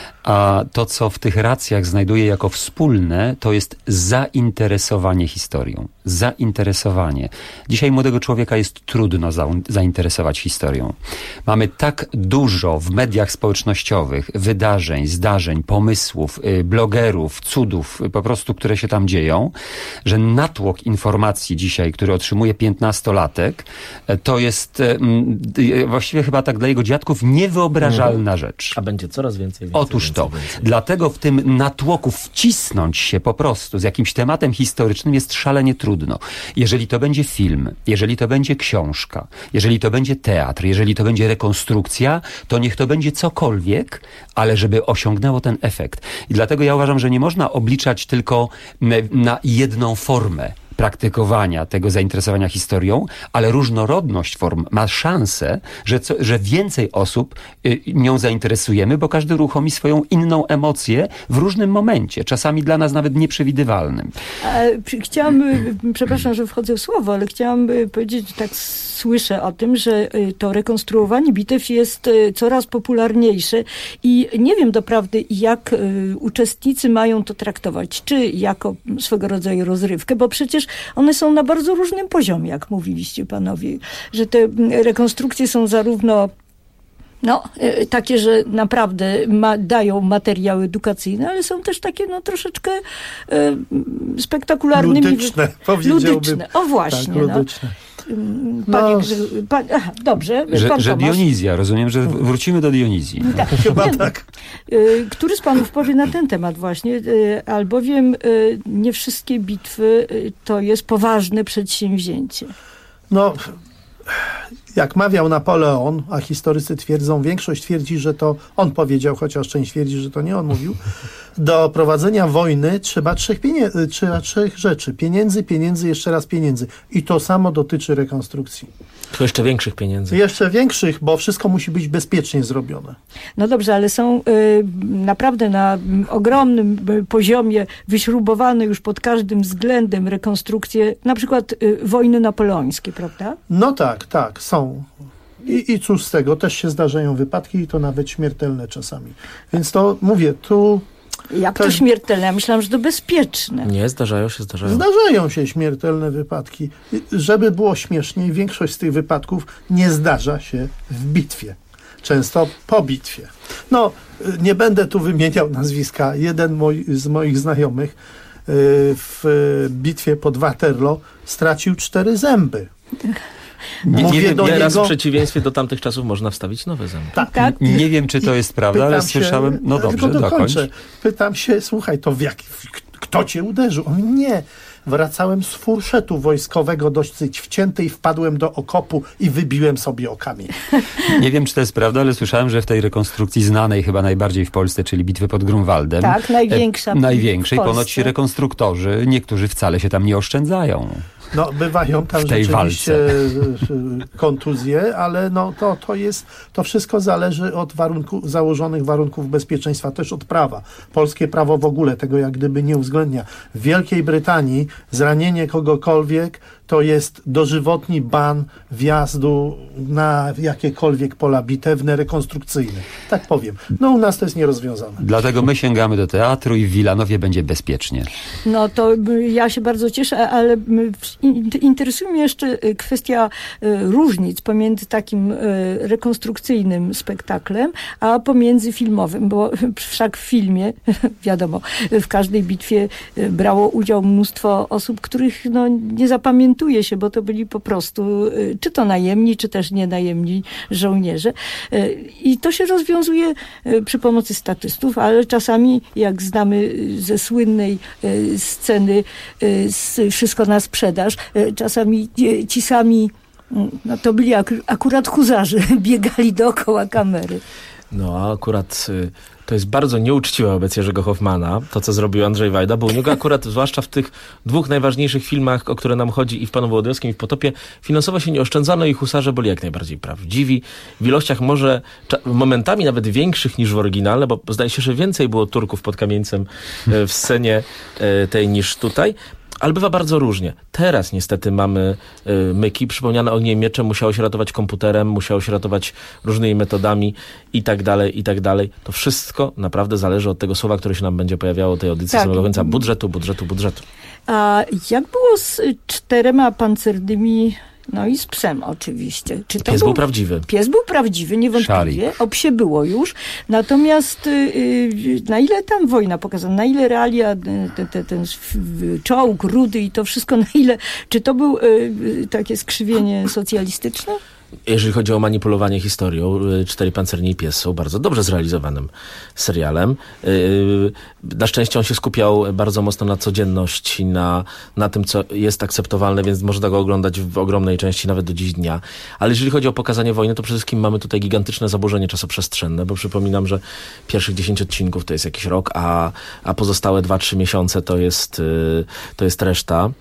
a to, co w tych racjach znajduję jako wspólne, to jest zainteresowanie historią. Zainteresowanie. Dzisiaj młodego człowieka jest trudno zainteresować historią. Mamy tak dużo w mediach społecznościowych wydarzeń, zdarzeń, pomysłów, blogerów, cudów, po prostu, które się tam dzieją, że natłok informacji dzisiaj, który otrzymuje 15-latek, to jest właściwie chyba tak dla jego dziadków niewyobrażalna rzecz. A będzie coraz więcej. Otóż to. Dlatego w tym natłoku wcisnąć się po prostu z jakimś tematem historycznym jest szalenie trudno. Jeżeli to będzie film, jeżeli to będzie książka, jeżeli to będzie teatr, jeżeli to będzie rekonstrukcja, to niech to będzie cokolwiek, ale żeby osiągnęło ten efekt. I dlatego ja uważam, że nie można obliczać tylko na jedną formę praktykowania tego zainteresowania historią, ale różnorodność form ma szansę, że więcej osób nią zainteresujemy, bo każdy uruchomi swoją inną emocję w różnym momencie, czasami dla nas nawet nieprzewidywalnym. Chciałam, przepraszam, że wchodzę w słowo, ale chciałam powiedzieć, że tak słyszę o tym, że to rekonstruowanie bitew jest coraz popularniejsze i nie wiem doprawdy, jak uczestnicy mają to traktować, czy jako swego rodzaju rozrywkę, bo przecież one są na bardzo różnym poziomie, jak mówiliście panowie, że te rekonstrukcje są zarówno takie, że naprawdę dają materiały edukacyjne, ale są też takie troszeczkę spektakularnymi. Ludyczne. O właśnie. Tak, ludyczne. Dobrze. Że Dionizja, rozumiem, że wrócimy do Dionizji. Tak. Chyba tak. Który z panów powie na ten temat właśnie, albowiem nie wszystkie bitwy to jest poważne przedsięwzięcie. Jak mawiał Napoleon, a historycy twierdzą, większość twierdzi, że to on powiedział, chociaż część twierdzi, że to nie on mówił, do prowadzenia wojny trzeba trzech rzeczy. Pieniędzy, jeszcze raz pieniędzy. I to samo dotyczy rekonstrukcji. To jeszcze większych pieniędzy. Jeszcze większych, bo wszystko musi być bezpiecznie zrobione. No dobrze, ale są naprawdę na ogromnym poziomie wyśrubowane już pod każdym względem rekonstrukcje, na przykład wojny napoleońskie, prawda? No tak, są. I cóż z tego, też się zdarzają wypadki i to nawet śmiertelne czasami. Więc to mówię, tu... Jak to śmiertelne? Ja myślałam, że to bezpieczne. Nie, zdarzają się. Zdarzają się śmiertelne wypadki. Żeby było śmieszniej, większość z tych wypadków nie zdarza się w bitwie. Często po bitwie. No, nie będę tu wymieniał nazwiska. Jeden z moich znajomych w bitwie pod Waterloo stracił 4 zęby. Teraz w przeciwieństwie do tamtych czasów można wstawić nowe zęby. Tak. Nie wiem, czy to jest prawda, ale słyszałem... No dobrze, dokończ. Pytam się, słuchaj, to kto cię uderzył? On mówi, nie. Wracałem z furszetu wojskowego dosyć wcięty i wpadłem do okopu i wybiłem sobie o kamień. Nie wiem, czy to jest prawda, ale słyszałem, że w tej rekonstrukcji znanej chyba najbardziej w Polsce, czyli bitwy pod Grunwaldem. Tak, największej. Ponoć rekonstruktorzy, niektórzy wcale się tam nie oszczędzają. No, bywają tam rzeczywiście kontuzje, ale no, to wszystko zależy od założonych warunków bezpieczeństwa, też od prawa. Polskie prawo w ogóle tego jak gdyby nie uwzględnia. W Wielkiej Brytanii zranienie kogokolwiek to jest dożywotni ban wjazdu na jakiekolwiek pola bitewne, rekonstrukcyjne. Tak powiem. No u nas to jest nierozwiązane. Dlatego my sięgamy do teatru i w Wilanowie będzie bezpiecznie. No to ja się bardzo cieszę, ale interesuje mnie jeszcze kwestia różnic pomiędzy takim rekonstrukcyjnym spektaklem, a pomiędzy filmowym, bo wszak w filmie, wiadomo, w każdej bitwie brało udział mnóstwo osób, których no, nie zapamiętuje się, bo to byli po prostu czy to najemni, czy też nienajemni żołnierze. I to się rozwiązuje przy pomocy statystów, ale czasami, jak znamy ze słynnej sceny Wszystko na sprzedaż, czasami ci sami, no to byli akurat huzarze, biegali dookoła kamery. No a akurat to jest bardzo nieuczciwe wobec Jerzego Hoffmana, to co zrobił Andrzej Wajda, bo u niego akurat, zwłaszcza w tych 2 najważniejszych filmach, o które nam chodzi, i w Panu Wołodyjowskim, i w Potopie, finansowo się nie oszczędzano i husarze byli jak najbardziej prawdziwi. W ilościach może momentami nawet większych niż w oryginale, bo zdaje się, że więcej było Turków pod Kamieńcem w scenie tej niż tutaj. Ale bywa bardzo różnie. Teraz niestety mamy myki. Przypomniane ogniem mieczem musiało się ratować komputerem, musiało się ratować różnymi metodami i tak dalej, i tak dalej. To wszystko naprawdę zależy od tego słowa, które się nam będzie pojawiało tej audycji samego końca. Budżetu. A jak było z 4 pancernymi... No i z psem oczywiście. Pies był prawdziwy. Pies był prawdziwy, niewątpliwie. O psie było już. Natomiast na ile tam wojna pokazana, na ile realia, ten czołg, rudy i to wszystko, na ile... Czy to był takie skrzywienie socjalistyczne? Jeżeli chodzi o manipulowanie historią, 4 pancerni i pies są bardzo dobrze zrealizowanym serialem. Na szczęście on się skupiał bardzo mocno na codzienności, na tym, co jest akceptowalne, więc można go oglądać w ogromnej części nawet do dziś dnia. Ale jeżeli chodzi o pokazanie wojny, to przede wszystkim mamy tutaj gigantyczne zaburzenie czasoprzestrzenne, bo przypominam, że pierwszych 10 odcinków to jest jakiś rok, a pozostałe 2-3 miesiące to jest reszta.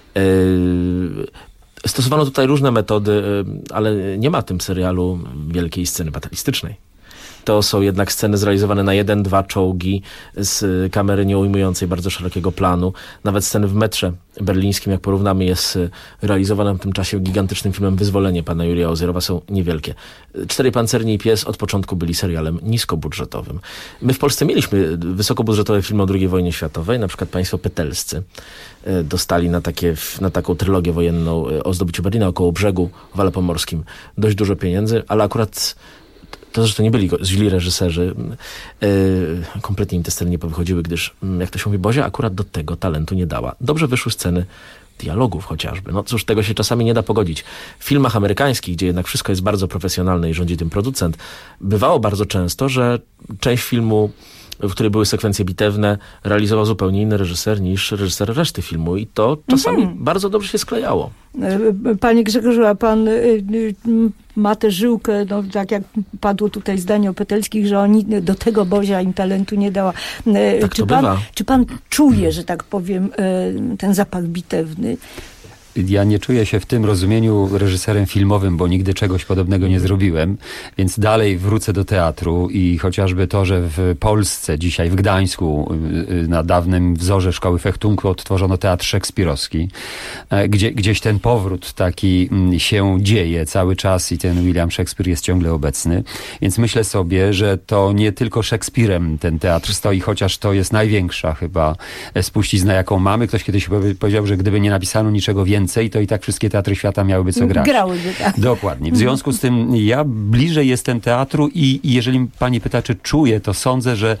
Stosowano tutaj różne metody, ale nie ma w tym serialu wielkiej sceny batalistycznej. To są jednak sceny zrealizowane na 1-2 czołgi z kamery nieujmującej bardzo szerokiego planu. Nawet sceny w metrze berlińskim, jak porównamy je z realizowanym w tym czasie gigantycznym filmem Wyzwolenie pana Jurija Ozyrowa, są niewielkie. 4 pancerni i pies od początku byli serialem niskobudżetowym. My w Polsce mieliśmy wysokobudżetowe filmy o II wojnie światowej, na przykład państwo Petelscy dostali na taką trylogię wojenną o zdobyciu Berlina około brzegu w Wale Pomorskim dość dużo pieniędzy, ale akurat to zresztą nie byli źli reżyserzy, kompletnie im te sceny nie powychodziły, gdyż, jak to się mówi, Bozia akurat do tego talentu nie dała. Dobrze wyszły sceny dialogów chociażby. No cóż, tego się czasami nie da pogodzić. W filmach amerykańskich, gdzie jednak wszystko jest bardzo profesjonalne i rządzi tym producent, bywało bardzo często, że część filmu, w której były sekwencje bitewne, realizował zupełnie inny reżyser niż reżyser reszty filmu i to czasami bardzo dobrze się sklejało. Panie Grzegorzu, a pan ma tę żyłkę, no, tak jak padło tutaj zdanie o Petelskich, że oni do tego Bozia im talentu nie dała. Tak to bywa. Czy pan czuje, że tak powiem, ten zapach bitewny? Ja nie czuję się w tym rozumieniu reżyserem filmowym, bo nigdy czegoś podobnego nie zrobiłem, więc dalej wrócę do teatru i chociażby to, że w Polsce dzisiaj, w Gdańsku, na dawnym wzorze Szkoły Fechtunku odtworzono teatr szekspirowski, gdzie gdzieś ten powrót taki się dzieje cały czas i ten William Shakespeare jest ciągle obecny, więc myślę sobie, że to nie tylko Szekspirem ten teatr stoi, chociaż to jest największa chyba spuścizna, jaką mamy. Ktoś kiedyś powiedział, że gdyby nie napisano niczego więcej, to i tak wszystkie teatry świata miałyby co grać. Grałyby, tak. Dokładnie. W związku z tym ja bliżej jestem teatru i jeżeli pani pyta, czy czuję, to sądzę, że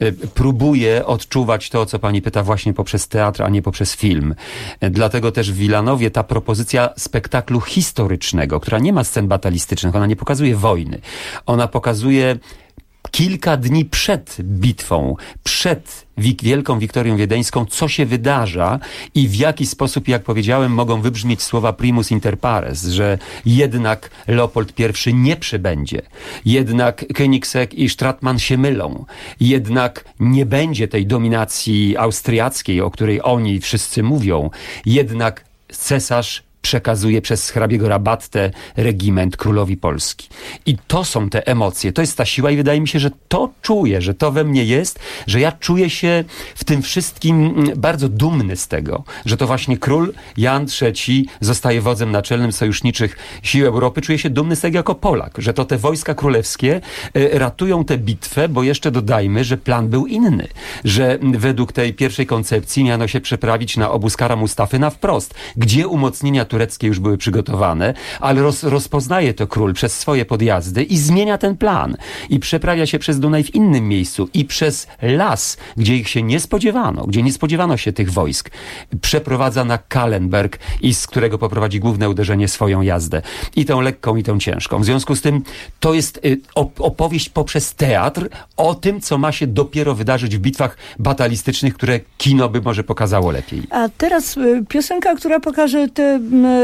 próbuję odczuwać to, co pani pyta, właśnie poprzez teatr, a nie poprzez film. Dlatego też w Wilanowie ta propozycja spektaklu historycznego, która nie ma scen batalistycznych, ona nie pokazuje wojny. Ona pokazuje kilka dni przed bitwą, przed Wielką Wiktorią Wiedeńską, co się wydarza i w jaki sposób, jak powiedziałem, mogą wybrzmieć słowa primus inter pares, że jednak Leopold I nie przybędzie, jednak Königsegg i Stratmann się mylą, jednak nie będzie tej dominacji austriackiej, o której oni wszyscy mówią, jednak cesarz przekazuje przez hrabiego Rabattę regiment królowi Polski. I to są te emocje, to jest ta siła i wydaje mi się, że to czuję, że to we mnie jest, że ja czuję się w tym wszystkim bardzo dumny z tego, że to właśnie król Jan III zostaje wodzem naczelnym sojuszniczych sił Europy. Czuję się dumny z tego jako Polak, że to te wojska królewskie ratują tę bitwę, bo jeszcze dodajmy, że plan był inny, że według tej pierwszej koncepcji miano się przeprawić na obóz Kara Mustafy na wprost, gdzie umocnienia tureckie już były przygotowane, ale rozpoznaje to król przez swoje podjazdy i zmienia ten plan. I przeprawia się przez Dunaj w innym miejscu i przez las, gdzie ich się nie spodziewano, gdzie nie spodziewano się tych wojsk. Przeprowadza na Kahlenberg i z którego poprowadzi główne uderzenie swoją jazdę. I tą lekką, i tą ciężką. W związku z tym to jest opowieść poprzez teatr o tym, co ma się dopiero wydarzyć w bitwach batalistycznych, które kino by może pokazało lepiej. A teraz piosenka, która pokaże te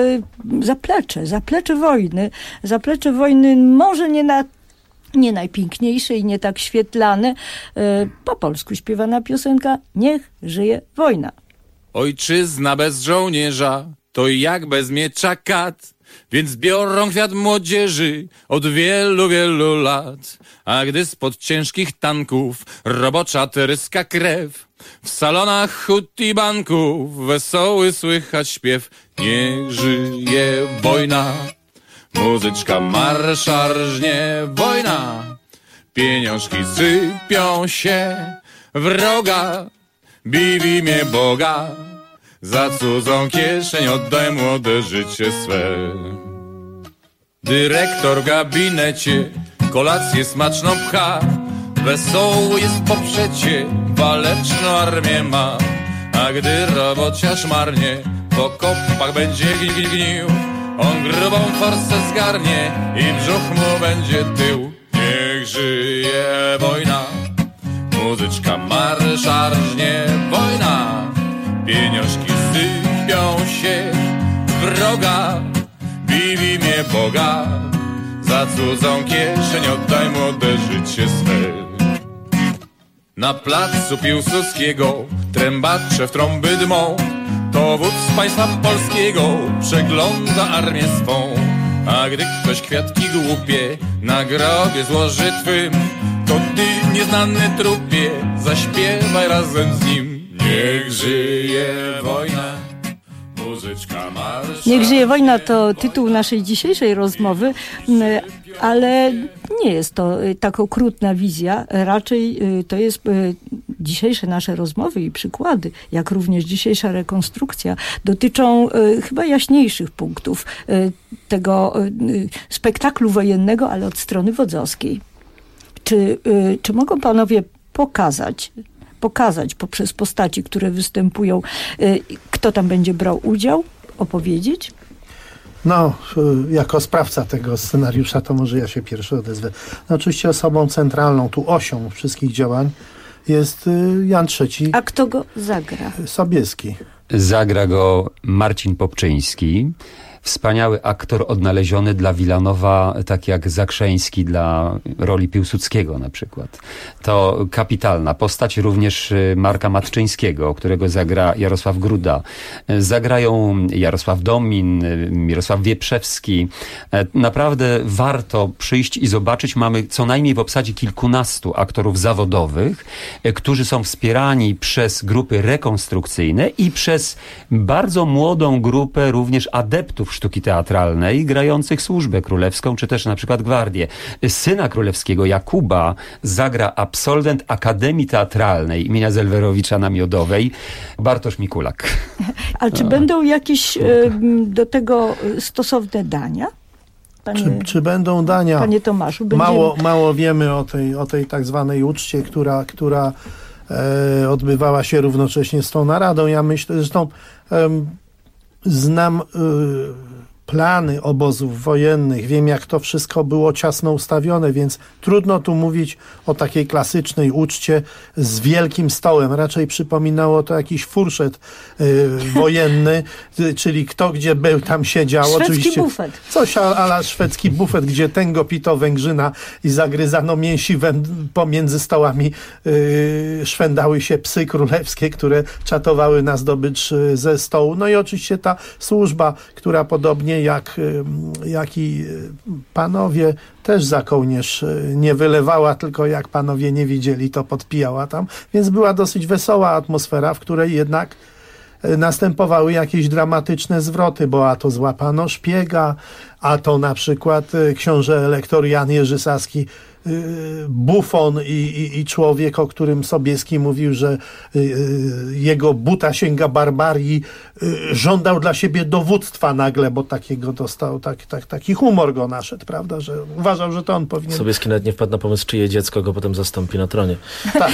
zaplecze wojny. Zaplecze wojny może nie najpiękniejsze i nie tak świetlane. Po polsku śpiewana piosenka Niech żyje wojna. Ojczyzna bez żołnierza to jak bez miecza kat, więc biorą kwiat młodzieży od wielu, wielu lat. A gdy spod ciężkich tanków robocza tryska krew, w salonach hut i banków wesoły słychać śpiew. Niech żyje wojna, muzyczka marsza rżnie, wojna. Pieniążki sypią się, wroga bij w imię Boga. Za cudzą kieszeń oddaj młode życie swe. Dyrektor w gabinecie kolację smaczną pcha, wesoły jest po przecie, waleczną armię ma. A gdy robociarz marnie po kopach będzie gnił, on grubą forsę zgarnie i brzuch mu będzie tył. Niech żyje wojna, muzyczka marsza rżnie, wojna. Pieniążki sypią się, wroga bij w imię Boga. Za cudzą kieszeń oddaj młode życie swe. Na placu Piłsudskiego trębacze w trąby dmą, to wódz państwa polskiego przegląda armię swą. A gdy ktoś kwiatki głupie na grobie złoży twym, to ty, nieznany trupie, zaśpiewaj razem z nim. Niech żyje wojna, muzyczka marsza. Niech żyje wojna to tytuł naszej dzisiejszej rozmowy, ale nie jest to tak okrutna wizja. Raczej to jest dzisiejsze nasze rozmowy i przykłady, jak również dzisiejsza rekonstrukcja, dotyczą chyba jaśniejszych punktów tego spektaklu wojennego, ale od strony wodzowskiej. Czy mogą panowie pokazać poprzez postaci, które występują, kto tam będzie brał udział, opowiedzieć? No, jako sprawca tego scenariusza, to może ja się pierwszy odezwę. No, oczywiście osobą centralną, tu osią wszystkich działań jest Jan III. A kto go zagra? Sobieski. Zagra go Marcin Popczyński. Wspaniały aktor odnaleziony dla Wilanowa, tak jak Zakrzeński dla roli Piłsudskiego na przykład. To kapitalna postać, również Marka Matczyńskiego, którego zagra Jarosław Gruda. Zagrają Jarosław Domin, Mirosław Wieprzewski. Naprawdę warto przyjść i zobaczyć. Mamy co najmniej w obsadzie kilkunastu aktorów zawodowych, którzy są wspierani przez grupy rekonstrukcyjne i przez bardzo młodą grupę również adeptów sztuki teatralnej, grających służbę królewską, czy też na przykład gwardię. Syna królewskiego, Jakuba, zagra absolwent Akademii Teatralnej imienia Zelwerowicza na Miodowej, Bartosz Mikulak. A czy będą jakieś do tego stosowne dania? Czy będą dania? Panie Tomaszu, mało wiemy o tej tak zwanej uczcie, która odbywała się równocześnie z tą naradą. Ja myślę, zresztą znam plany obozów wojennych, wiem jak to wszystko było ciasno ustawione, więc trudno tu mówić o takiej klasycznej uczcie z wielkim stołem. Raczej przypominało to jakiś furszet wojenny, czyli kto gdzie był, tam siedział. Szwedzki oczywiście bufet. Coś ala szwedzki bufet, gdzie tęgo pito Węgrzyna i zagryzano mięsiwem pomiędzy stołami szwędały się psy królewskie, które czatowały na zdobycz ze stołu. No i oczywiście ta służba, która podobnie jak i panowie też za kołnierz nie wylewała, tylko jak panowie nie widzieli, to podpijała tam. Więc była dosyć wesoła atmosfera, w której jednak następowały jakieś dramatyczne zwroty, bo a to złapano szpiega, a to na przykład książę elektor Jan Jerzy Saski, bufon i człowiek, o którym Sobieski mówił, że jego buta sięga barbarii, żądał dla siebie dowództwa nagle, bo takiego dostał, taki humor go naszedł, prawda, że uważał, że to on powinien... Sobieski nawet nie wpadł na pomysł, czyje dziecko go potem zastąpi na tronie. Tak,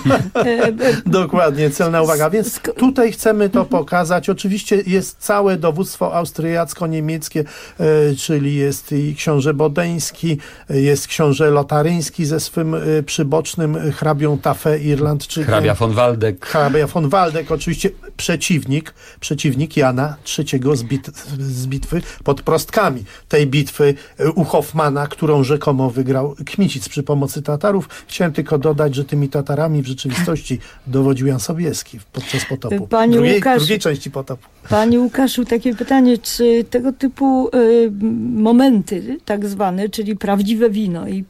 dokładnie, celna uwaga. Więc tutaj chcemy to pokazać. Oczywiście jest całe dowództwo austriacko-niemieckie, czyli jest i książę Bodeński, jest książę Lotaryński ze swym przybocznym hrabią Taffe Irlandczykiem. Hrabia von Waldeck, oczywiście przeciwnik Jana III z bitwy pod Prostkami. Tej bitwy u Hoffmana, którą rzekomo wygrał Kmicic przy pomocy Tatarów. Chciałem tylko dodać, że tymi Tatarami w rzeczywistości dowodził Jan Sobieski podczas potopu. Drugiej części potopu. Panie Łukaszu, takie pytanie, czy tego typu momenty tak zwane, czyli prawdziwe wino i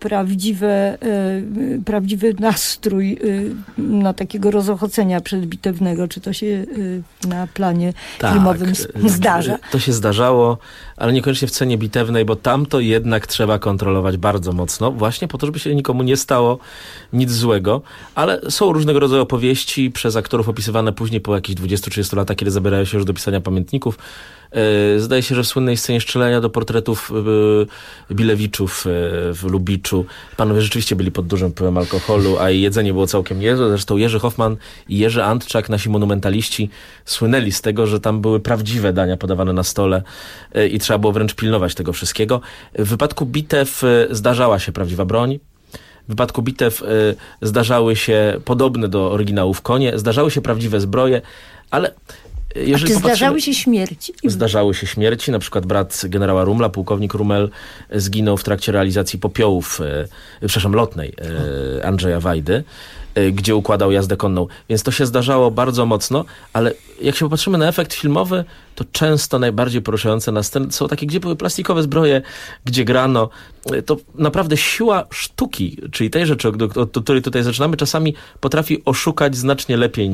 prawdziwy nastrój takiego rozochocenia przedbitewnego, czy to się na planie filmowym zdarza? To się zdarzało, ale niekoniecznie w scenie bitewnej, bo tam to jednak trzeba kontrolować bardzo mocno, właśnie po to, żeby się nikomu nie stało nic złego, ale są różnego rodzaju opowieści przez aktorów opisywane później po jakichś 20-30 latach, kiedy zabierają się już do pisania pamiętników. Zdaje się, że w słynnej scenie strzelania do portretów Bilewiczów w Lubiczu panowie rzeczywiście byli pod dużym wpływem alkoholu, a i jedzenie było całkiem niezłe. Zresztą Jerzy Hoffman i Jerzy Antczak, nasi monumentaliści, słynęli z tego, że tam były prawdziwe dania podawane na stole i trzeba było wręcz pilnować tego wszystkiego. W wypadku bitew zdarzała się prawdziwa broń. W wypadku bitew zdarzały się podobne do oryginałów konie, zdarzały się prawdziwe zbroje, ale jeżeli zdarzały się śmierci? Zdarzały się śmierci. Na przykład brat generała Rumla, pułkownik Rummel, zginął w trakcie realizacji popiołów, lotnej Andrzeja Wajdy, gdzie układał jazdę konną. Więc to się zdarzało bardzo mocno, ale jak się popatrzymy na efekt filmowy, to często najbardziej poruszające nas sceny są takie, gdzie były plastikowe zbroje, gdzie grano. To naprawdę siła sztuki, czyli tej rzeczy, od której tutaj zaczynamy, czasami potrafi oszukać znacznie lepiej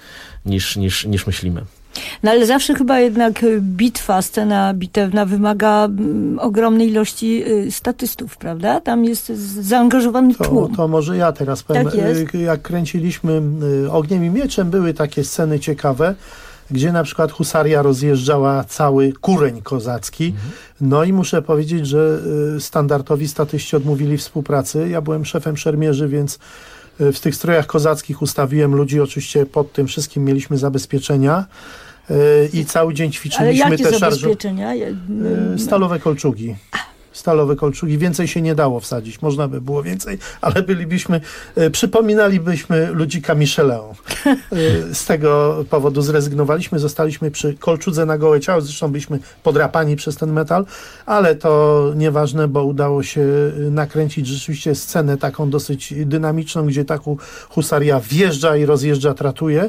niż myślimy. No ale zawsze chyba jednak scena bitewna wymaga ogromnej ilości statystów, prawda? Tam jest zaangażowany tłum. To może ja teraz powiem. Tak jest. Jak kręciliśmy Ogniem i Mieczem, były takie sceny ciekawe, gdzie na przykład husaria rozjeżdżała cały kureń kozacki. No i muszę powiedzieć, że standardowi statyści odmówili współpracy. Ja byłem szefem szermierzy, więc w tych strojach kozackich ustawiłem ludzi. Oczywiście pod tym wszystkim mieliśmy zabezpieczenia. I cały dzień ćwiczyliśmy te zabezpieczenia? Stalowe kolczugi. stalowe kolczugi. Więcej się nie dało wsadzić. Można by było więcej, ale przypominalibyśmy ludzika Michelin. Z tego powodu zrezygnowaliśmy. Zostaliśmy przy kolczudze na gołe ciało. Zresztą byliśmy podrapani przez ten metal, ale to nieważne, bo udało się nakręcić rzeczywiście scenę taką dosyć dynamiczną, gdzie ta husaria wjeżdża i rozjeżdża, tratuje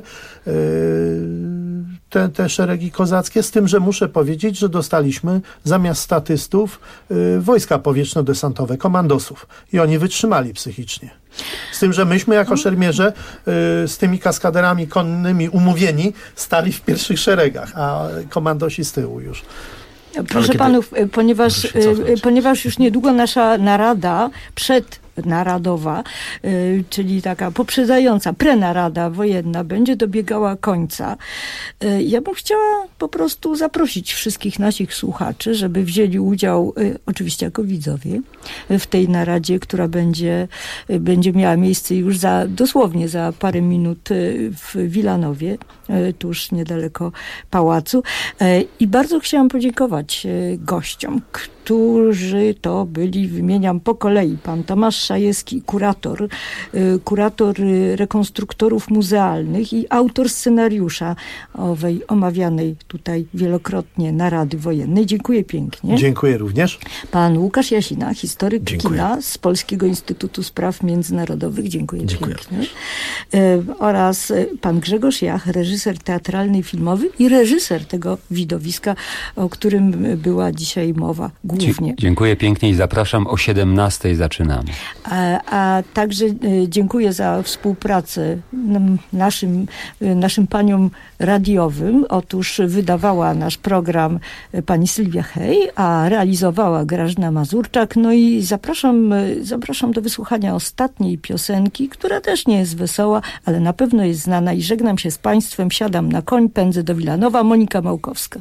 te szeregi kozackie, z tym, że muszę powiedzieć, że dostaliśmy zamiast statystów wojska powietrzno-desantowe, komandosów i oni wytrzymali psychicznie. Z tym, że myśmy jako szermierze z tymi kaskaderami konnymi umówieni stali w pierwszych szeregach, a komandosi z tyłu już. Proszę panów, ponieważ już niedługo nasza narada naradowa, czyli taka poprzedzająca, prenarada wojenna będzie dobiegała końca. Ja bym chciała po prostu zaprosić wszystkich naszych słuchaczy, żeby wzięli udział, oczywiście jako widzowie, w tej naradzie, która będzie miała miejsce już dosłownie za parę minut w Wilanowie, tuż niedaleko pałacu. I bardzo chciałam podziękować gościom, którzy to byli, wymieniam po kolei, pan Tomasz Szajewski, kurator rekonstruktorów muzealnych i autor scenariusza owej omawianej tutaj wielokrotnie narady wojennej. Dziękuję pięknie. Dziękuję również. Pan Łukasz Jasina, historyk kina z Polskiego Instytutu Spraw Międzynarodowych. Dziękuję pięknie. Oraz pan Grzegorz Jach, reżyser teatralny i filmowy i reżyser tego widowiska, o którym była dzisiaj mowa głównie. Dziękuję pięknie i zapraszam, o 17:00 zaczynamy. A także dziękuję za współpracę naszym paniom radiowym. Otóż wydawała nasz program pani Sylwia Hej, a realizowała Grażyna Mazurczak. No i zapraszam do wysłuchania ostatniej piosenki, która też nie jest wesoła, ale na pewno jest znana i żegnam się z państwem. Siadam na koń, pędzę do Wilanowa. Monika Małkowska.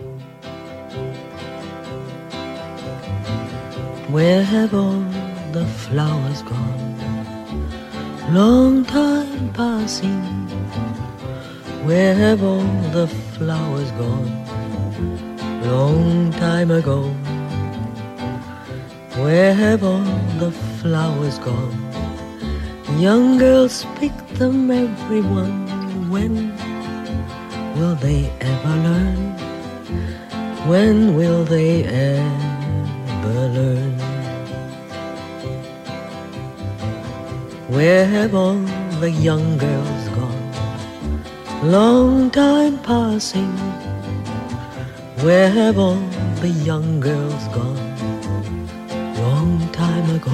Where have all the flowers gone? Long time passing. Where have all the flowers gone? Long time ago. Where have all the flowers gone? Young girls pick them, everyone. When will they ever learn? When will they ever learn? Where have all the young girls gone? Long time passing. Where have all the young girls gone? Long time ago.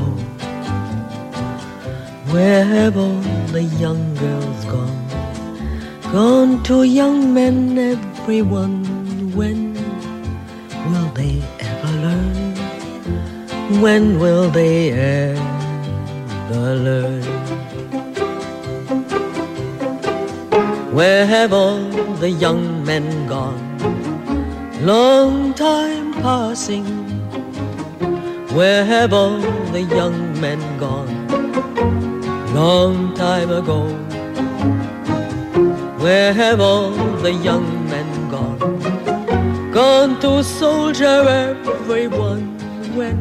Where have all the young girls gone? Gone to young men, everyone. When will they ever learn? When will they ever learn? Where have all the young men gone? Long time passing. Where have all the young men gone? Long time ago. Where have all the young men gone? Gone to soldier, everyone. When?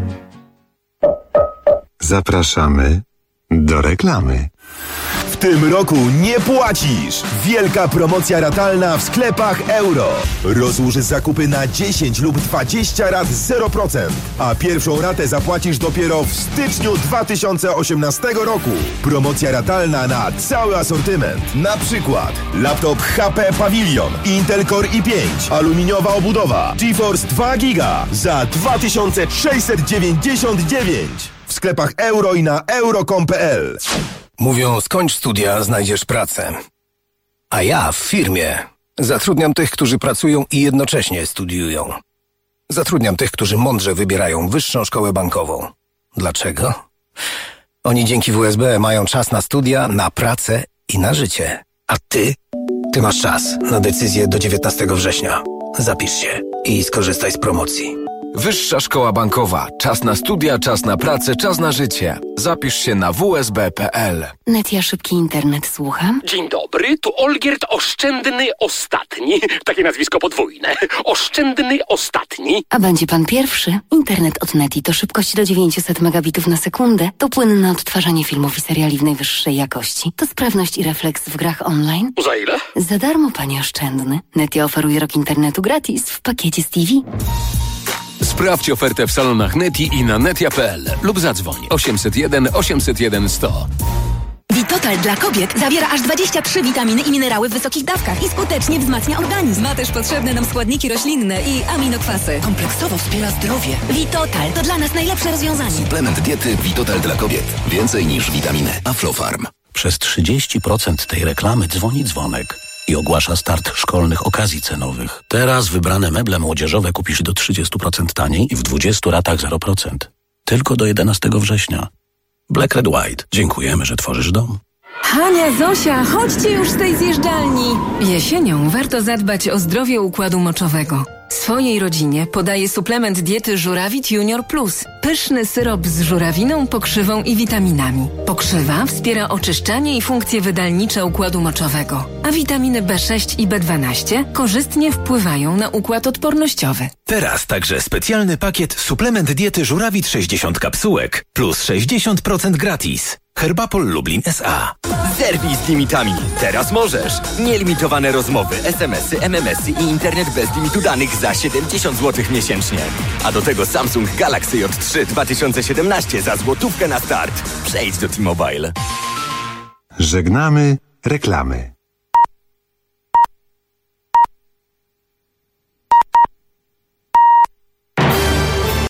Zapraszamy do reklamy. W tym roku nie płacisz! Wielka promocja ratalna w sklepach Euro. Rozłóż zakupy na 10 lub 20 rat 0%, a pierwszą ratę zapłacisz dopiero w styczniu 2018 roku. Promocja ratalna na cały asortyment. Na przykład laptop HP Pavilion, Intel Core i5, aluminiowa obudowa, GeForce 2 GB za 2699 w sklepach Euro i na euro.com.pl. Mówią, skończ studia, znajdziesz pracę. A ja w firmie zatrudniam tych, którzy pracują i jednocześnie studiują. Zatrudniam tych, którzy mądrze wybierają wyższą szkołę bankową. Dlaczego? Oni dzięki WSB mają czas na studia, na pracę i na życie. A ty masz czas na decyzję do 19 września. Zapisz się i skorzystaj z promocji. Wyższa Szkoła Bankowa. Czas na studia, czas na pracę, czas na życie. Zapisz się na wsb.pl. Netia, szybki internet, słucham. Dzień dobry, tu Olgierd Oszczędny Ostatni. Takie nazwisko podwójne. Oszczędny Ostatni. A będzie pan pierwszy. Internet od Neti to szybkość do 900 megabitów na sekundę. To płynne odtwarzanie filmów i seriali w najwyższej jakości. To sprawność i refleks w grach online. Za ile? Za darmo, panie Oszczędny. Netia oferuje rok internetu gratis w pakiecie z TV. Sprawdź ofertę w salonach Neti i na netia.pl lub zadzwoń 801 801 100. Vitotal dla kobiet zawiera aż 23 witaminy i minerały w wysokich dawkach i skutecznie wzmacnia organizm. Ma też potrzebne nam składniki roślinne i aminokwasy. Kompleksowo wspiera zdrowie. Vitotal to dla nas najlepsze rozwiązanie. Suplement diety Vitotal dla kobiet. Więcej niż witaminy. Aflofarm. Przez 30% tej reklamy dzwoni dzwonek i ogłasza start szkolnych okazji cenowych. Teraz wybrane meble młodzieżowe kupisz do 30% taniej i w 20 ratach 0%. Tylko do 11 września. Black Red White. Dziękujemy, że tworzysz dom. Hania, Zosia, chodźcie już z tej zjeżdżalni. Jesienią warto zadbać o zdrowie układu moczowego. Swojej rodzinie podaje suplement diety Żurawit Junior Plus. Pyszny syrop z żurawiną, pokrzywą i witaminami. Pokrzywa wspiera oczyszczanie i funkcje wydalnicze układu moczowego. A witaminy B6 i B12 korzystnie wpływają na układ odpornościowy. Teraz także specjalny pakiet suplement diety Żurawit 60 kapsułek plus 60% gratis. Herbapol Lublin S.A. Zerwij z limitami. Teraz możesz. Nielimitowane rozmowy, SMS-y, MMS-y i internet bez limitu danych za 70 zł miesięcznie. A do tego Samsung Galaxy J3 2017 za złotówkę na start. Przejdź do T-Mobile. Żegnamy reklamy.